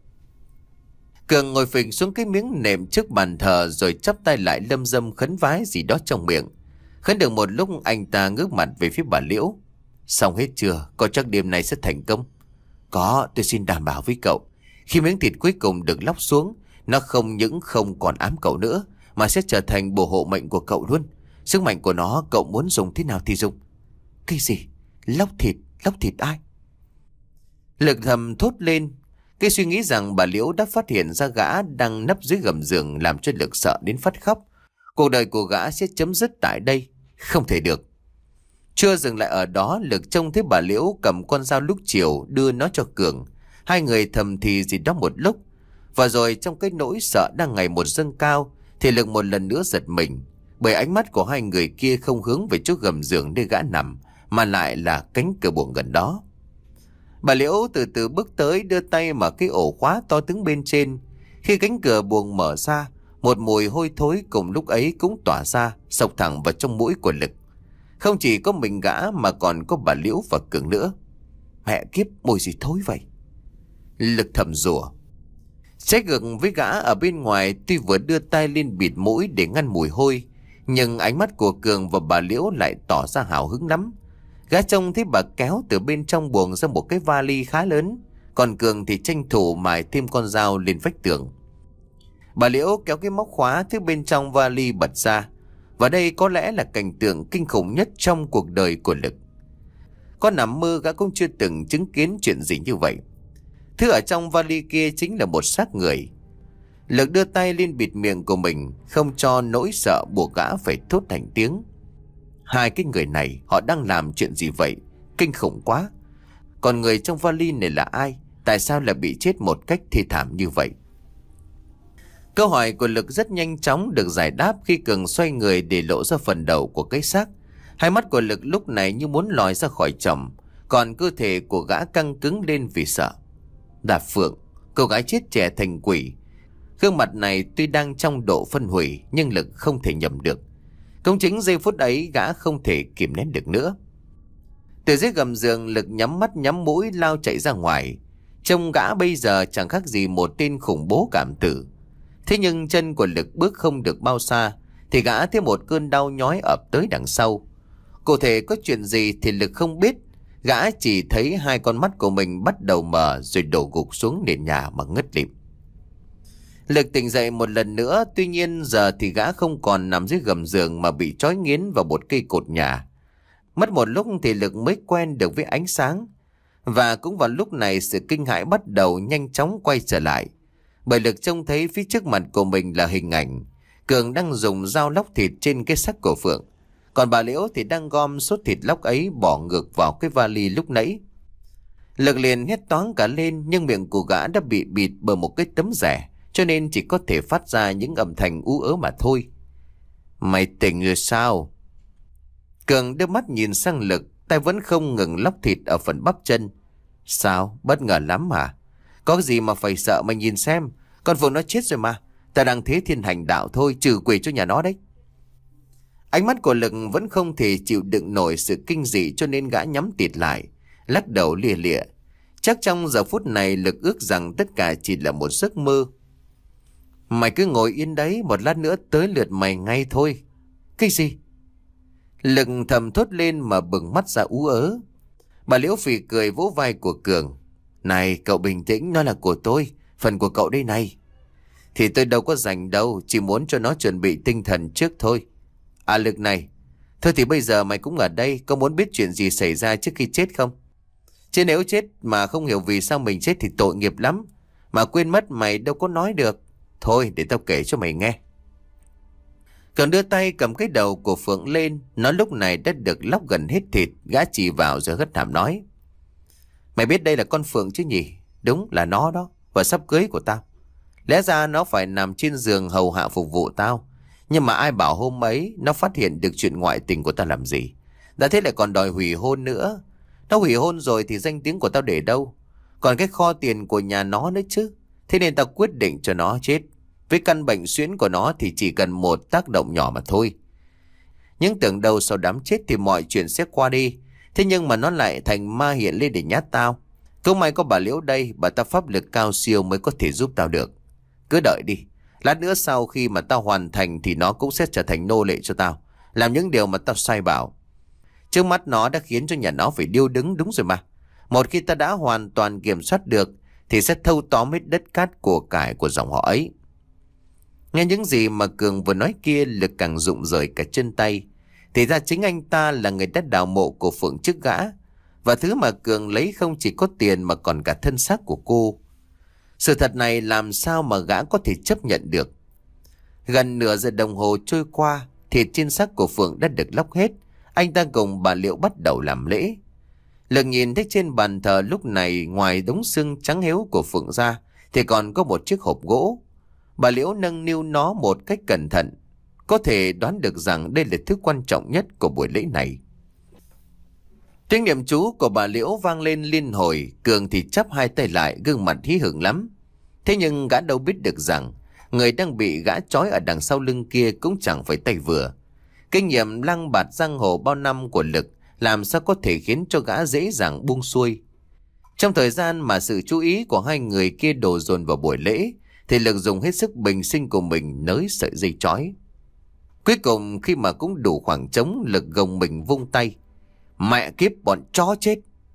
Cường ngồi phịch xuống cái miếng nệm trước bàn thờ rồi chắp tay lại lâm dâm khấn vái gì đó trong miệng. Khấn được một lúc anh ta ngước mặt về phía bà Liễu. Xong hết chưa? Có chắc đêm nay sẽ thành công? Có, tôi xin đảm bảo với cậu. Khi miếng thịt cuối cùng được lóc xuống, Nó không những không còn ám cậu nữa, mà sẽ trở thành bùa hộ mệnh của cậu luôn. Sức mạnh của nó cậu muốn dùng thế nào thì dùng. Cái gì? Lóc thịt? Lóc thịt ai? Lực thầm thốt lên. Cái suy nghĩ rằng bà Liễu đã phát hiện ra gã đang nấp dưới gầm giường làm cho Lực sợ đến phát khóc. Cuộc đời của gã sẽ chấm dứt tại đây. Không thể được. Chưa dừng lại ở đó, Lực trông thấy bà Liễu cầm con dao lúc chiều đưa nó cho Cường. Hai người thầm thì gì đó một lúc. Và rồi trong cái nỗi sợ đang ngày một dâng cao thì Lực một lần nữa giật mình. Bởi ánh mắt của hai người kia không hướng về chỗ gầm giường nơi gã nằm, mà lại là cánh cửa buồng gần đó. Bà Liễu từ từ bước tới, đưa tay mở cái ổ khóa to tướng bên trên. Khi cánh cửa buồng mở ra, một mùi hôi thối cùng lúc ấy cũng tỏa ra, xộc thẳng vào trong mũi của Lực. Không chỉ có mình gã mà còn có bà Liễu và Cường nữa. Mẹ kiếp, mùi gì thối vậy? Lực thầm rủa. Trái ngược với gã ở bên ngoài, tuy vừa đưa tay lên bịt mũi để ngăn mùi hôi, nhưng ánh mắt của Cường và bà Liễu lại tỏ ra hào hứng lắm. Gã trông thấy bà kéo từ bên trong buồng ra một cái vali khá lớn, còn Cường thì tranh thủ mài thêm con dao lên vách tường. Bà Liễu kéo cái móc khóa thứ bên trong vali bật ra, và đây có lẽ là cảnh tượng kinh khủng nhất trong cuộc đời của Lực. Có nằm mơ gã cũng chưa từng chứng kiến chuyện gì như vậy. Thứ ở trong vali kia chính là một xác người. Lực đưa tay lên bịt miệng của mình, không cho nỗi sợ buộc gã phải thốt thành tiếng. Hai cái người này họ đang làm chuyện gì vậy? Kinh khủng quá. Còn người trong vali này là ai? Tại sao lại bị chết một cách thê thảm như vậy? Câu hỏi của Lực rất nhanh chóng được giải đáp khi Cường xoay người để lộ ra phần đầu của cái xác. Hai mắt của Lực lúc này như muốn lòi ra khỏi chồng, còn cơ thể của gã căng cứng lên vì sợ. Đà Phượng, cô gái chết trẻ thành quỷ. Gương mặt này tuy đang trong độ phân hủy, nhưng Lực không thể nhầm được. Cũng chính giây phút ấy gã không thể kìm nén được nữa. Từ dưới gầm giường, Lực nhắm mắt nhắm mũi lao chạy ra ngoài. Trông gã bây giờ chẳng khác gì một tên khủng bố cảm tử. Thế nhưng chân của Lực bước không được bao xa thì gã thấy một cơn đau nhói ập tới đằng sau. Cụ thể có chuyện gì thì Lực không biết. Gã chỉ thấy hai con mắt của mình bắt đầu mở rồi đổ gục xuống nền nhà mà ngất lịm. Lực tỉnh dậy một lần nữa, tuy nhiên giờ thì gã không còn nằm dưới gầm giường mà bị trói nghiến vào một cây cột nhà. Mất một lúc thì Lực mới quen được với ánh sáng. Và cũng vào lúc này sự kinh hãi bắt đầu nhanh chóng quay trở lại. Bởi Lực trông thấy phía trước mặt của mình là hình ảnh Cường đang dùng dao lóc thịt trên cái xác của Phượng. Còn bà Liễu thì đang gom số thịt lóc ấy bỏ ngược vào cái vali lúc nãy. Lực liền hét toáng cả lên, nhưng miệng của gã đã bị bịt bởi một cái tấm rẻ, cho nên chỉ có thể phát ra những âm thanh ú ớ mà thôi. Mày tỉnh rồi sao? Cường đưa mắt nhìn sang Lực, tay vẫn không ngừng lóc thịt ở phần bắp chân. Sao? Bất ngờ lắm hả? Có gì mà phải sợ, mày nhìn xem. Con Phượng nó chết rồi mà. Ta đang thế thiên hành đạo thôi, trừ quỷ cho nhà nó đấy. Ánh mắt của Lực vẫn không thể chịu đựng nổi sự kinh dị, cho nên gã nhắm tịt lại, lắc đầu lìa lịa. Chắc trong giờ phút này Lực ước rằng tất cả chỉ là một giấc mơ. Mày cứ ngồi yên đấy, một lát nữa tới lượt mày ngay thôi. Cái gì? Lực thầm thốt lên mà bừng mắt ra ú ớ. Bà Liễu phì cười vỗ vai của Cường. Này cậu bình tĩnh, nó là của tôi, phần của cậu đây này. Thì tôi đâu có rảnh đâu, chỉ muốn cho nó chuẩn bị tinh thần trước thôi. À Lực này, thôi thì bây giờ mày cũng ở đây, có muốn biết chuyện gì xảy ra trước khi chết không? Chứ nếu chết mà không hiểu vì sao mình chết thì tội nghiệp lắm. Mà quên mất mày đâu có nói được. Thôi để tao kể cho mày nghe. Cường đưa tay cầm cái đầu của Phượng lên. Nó lúc này đã được lóc gần hết thịt. Gã chỉ vào rồi hất hàm nói. Mày biết đây là con Phượng chứ nhỉ? Đúng là nó đó, và sắp cưới của tao. Lẽ ra nó phải nằm trên giường hầu hạ phục vụ tao. Nhưng mà ai bảo hôm ấy nó phát hiện được chuyện ngoại tình của tao làm gì. Đã thế lại còn đòi hủy hôn nữa. Nó hủy hôn rồi thì danh tiếng của tao để đâu? Còn cái kho tiền của nhà nó nữa chứ. Thế nên tao quyết định cho nó chết. Với căn bệnh suyễn của nó thì chỉ cần một tác động nhỏ mà thôi. Nhưng tưởng đâu sau đám chết thì mọi chuyện sẽ qua đi. Thế nhưng mà nó lại thành ma hiện lên để nhát tao. Không may có bà Liễu đây, bà ta pháp lực cao siêu mới có thể giúp tao được. Cứ đợi đi. Lát nữa sau khi mà tao hoàn thành thì nó cũng sẽ trở thành nô lệ cho tao. Làm những điều mà tao sai bảo. Trước mắt nó đã khiến cho nhà nó phải điêu đứng, đúng rồi mà. Một khi ta đã hoàn toàn kiểm soát được thì sẽ thâu tóm hết đất cát của cải của dòng họ ấy. Nghe những gì mà Cường vừa nói kia, Lực càng rụng rời cả chân tay. Thì ra chính anh ta là người đã đào mộ của Phượng trước gã. Và thứ mà Cường lấy không chỉ có tiền mà còn cả thân xác của cô. Sự thật này làm sao mà gã có thể chấp nhận được. Gần nửa giờ đồng hồ trôi qua, thịt trên xác của Phượng đã được lóc hết. Anh ta cùng bà Liễu bắt đầu làm lễ. Lực nhìn thấy trên bàn thờ lúc này ngoài đống xương trắng héo của Phượng ra thì còn có một chiếc hộp gỗ. Bà Liễu nâng niu nó một cách cẩn thận. Có thể đoán được rằng đây là thứ quan trọng nhất của buổi lễ này. Tiếng niệm chú của bà Liễu vang lên liên hồi. Cường thì chắp hai tay lại, gương mặt hí hửng lắm. Thế nhưng gã đâu biết được rằng người đang bị gã trói ở đằng sau lưng kia cũng chẳng phải tay vừa. Kinh nghiệm lăng bạt giang hồ bao năm của Lực làm sao có thể khiến cho gã dễ dàng buông xuôi. Trong thời gian mà sự chú ý của hai người kia đổ dồn vào buổi lễ, thì Lực dùng hết sức bình sinh của mình nới sợi dây trói. Cuối cùng khi mà cũng đủ khoảng trống, Lực gồng mình vung tay. Mẹ kiếp bọn chó chết!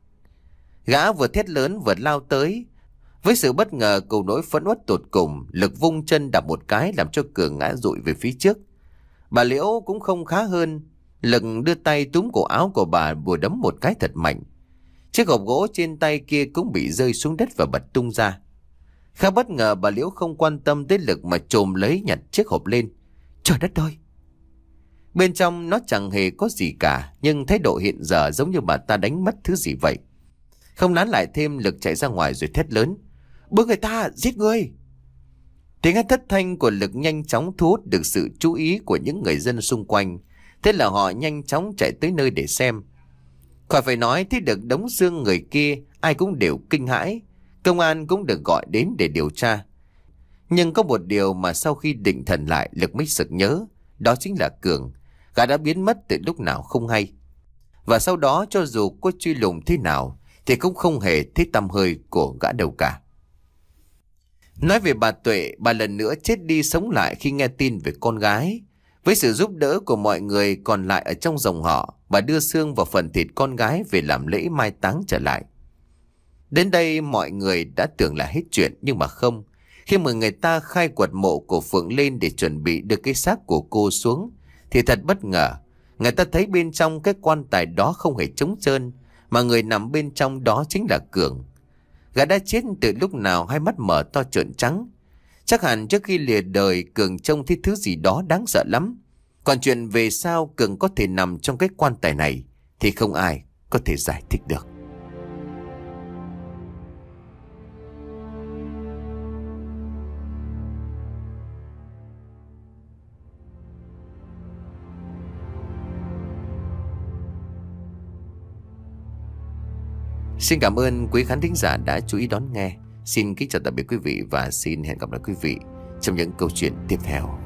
Gã vừa thét lớn vừa lao tới. Với sự bất ngờ cùng nỗi phẫn uất tột cùng, Lực vung chân đạp một cái làm cho Cường ngã dụi về phía trước. Bà Liễu cũng không khá hơn. Lực đưa tay túm cổ áo của bà bùa đấm một cái thật mạnh. Chiếc hộp gỗ trên tay kia cũng bị rơi xuống đất và bật tung ra. Khá bất ngờ, bà Liễu không quan tâm tới Lực mà chồm lấy nhặt chiếc hộp lên. Trời đất ơi! Bên trong nó chẳng hề có gì cả, nhưng thái độ hiện giờ giống như bà ta đánh mất thứ gì vậy. Không nán lại thêm, Lực chạy ra ngoài rồi thét lớn. Bức người ta, giết người! Tiếng hét thất thanh của Lực nhanh chóng thu hút được sự chú ý của những người dân xung quanh. Thế là họ nhanh chóng chạy tới nơi để xem. Khỏi phải nói, thấy được đống xương người kia, ai cũng đều kinh hãi. Công an cũng được gọi đến để điều tra. Nhưng có một điều mà sau khi định thần lại, Lực mới sực nhớ. Đó chính là Cường. Gã đã biến mất từ lúc nào không hay. Và sau đó cho dù có truy lùng thế nào thì cũng không hề thấy tăm hơi của gã đâu cả. Nói về bà Tuệ, bà lần nữa chết đi sống lại khi nghe tin về con gái. Với sự giúp đỡ của mọi người còn lại ở trong dòng họ, bà đưa xương và phần thịt con gái về làm lễ mai táng trở lại. Đến đây mọi người đã tưởng là hết chuyện, nhưng mà không. Khi mà người ta khai quật mộ của Phượng lên để chuẩn bị đưa cái xác của cô xuống, thì thật bất ngờ, người ta thấy bên trong cái quan tài đó không hề trống trơn, mà người nằm bên trong đó chính là Cường. Gã đã chết từ lúc nào hai mắt mở to trợn trắng. Chắc hẳn trước khi lìa đời, Cường trông thấy thứ gì đó đáng sợ lắm. Còn chuyện về sao Cường có thể nằm trong cái quan tài này thì không ai có thể giải thích được. Xin cảm ơn quý khán thính giả đã chú ý đón nghe. Xin kính chào tạm biệt quý vị và xin hẹn gặp lại quý vị trong những câu chuyện tiếp theo.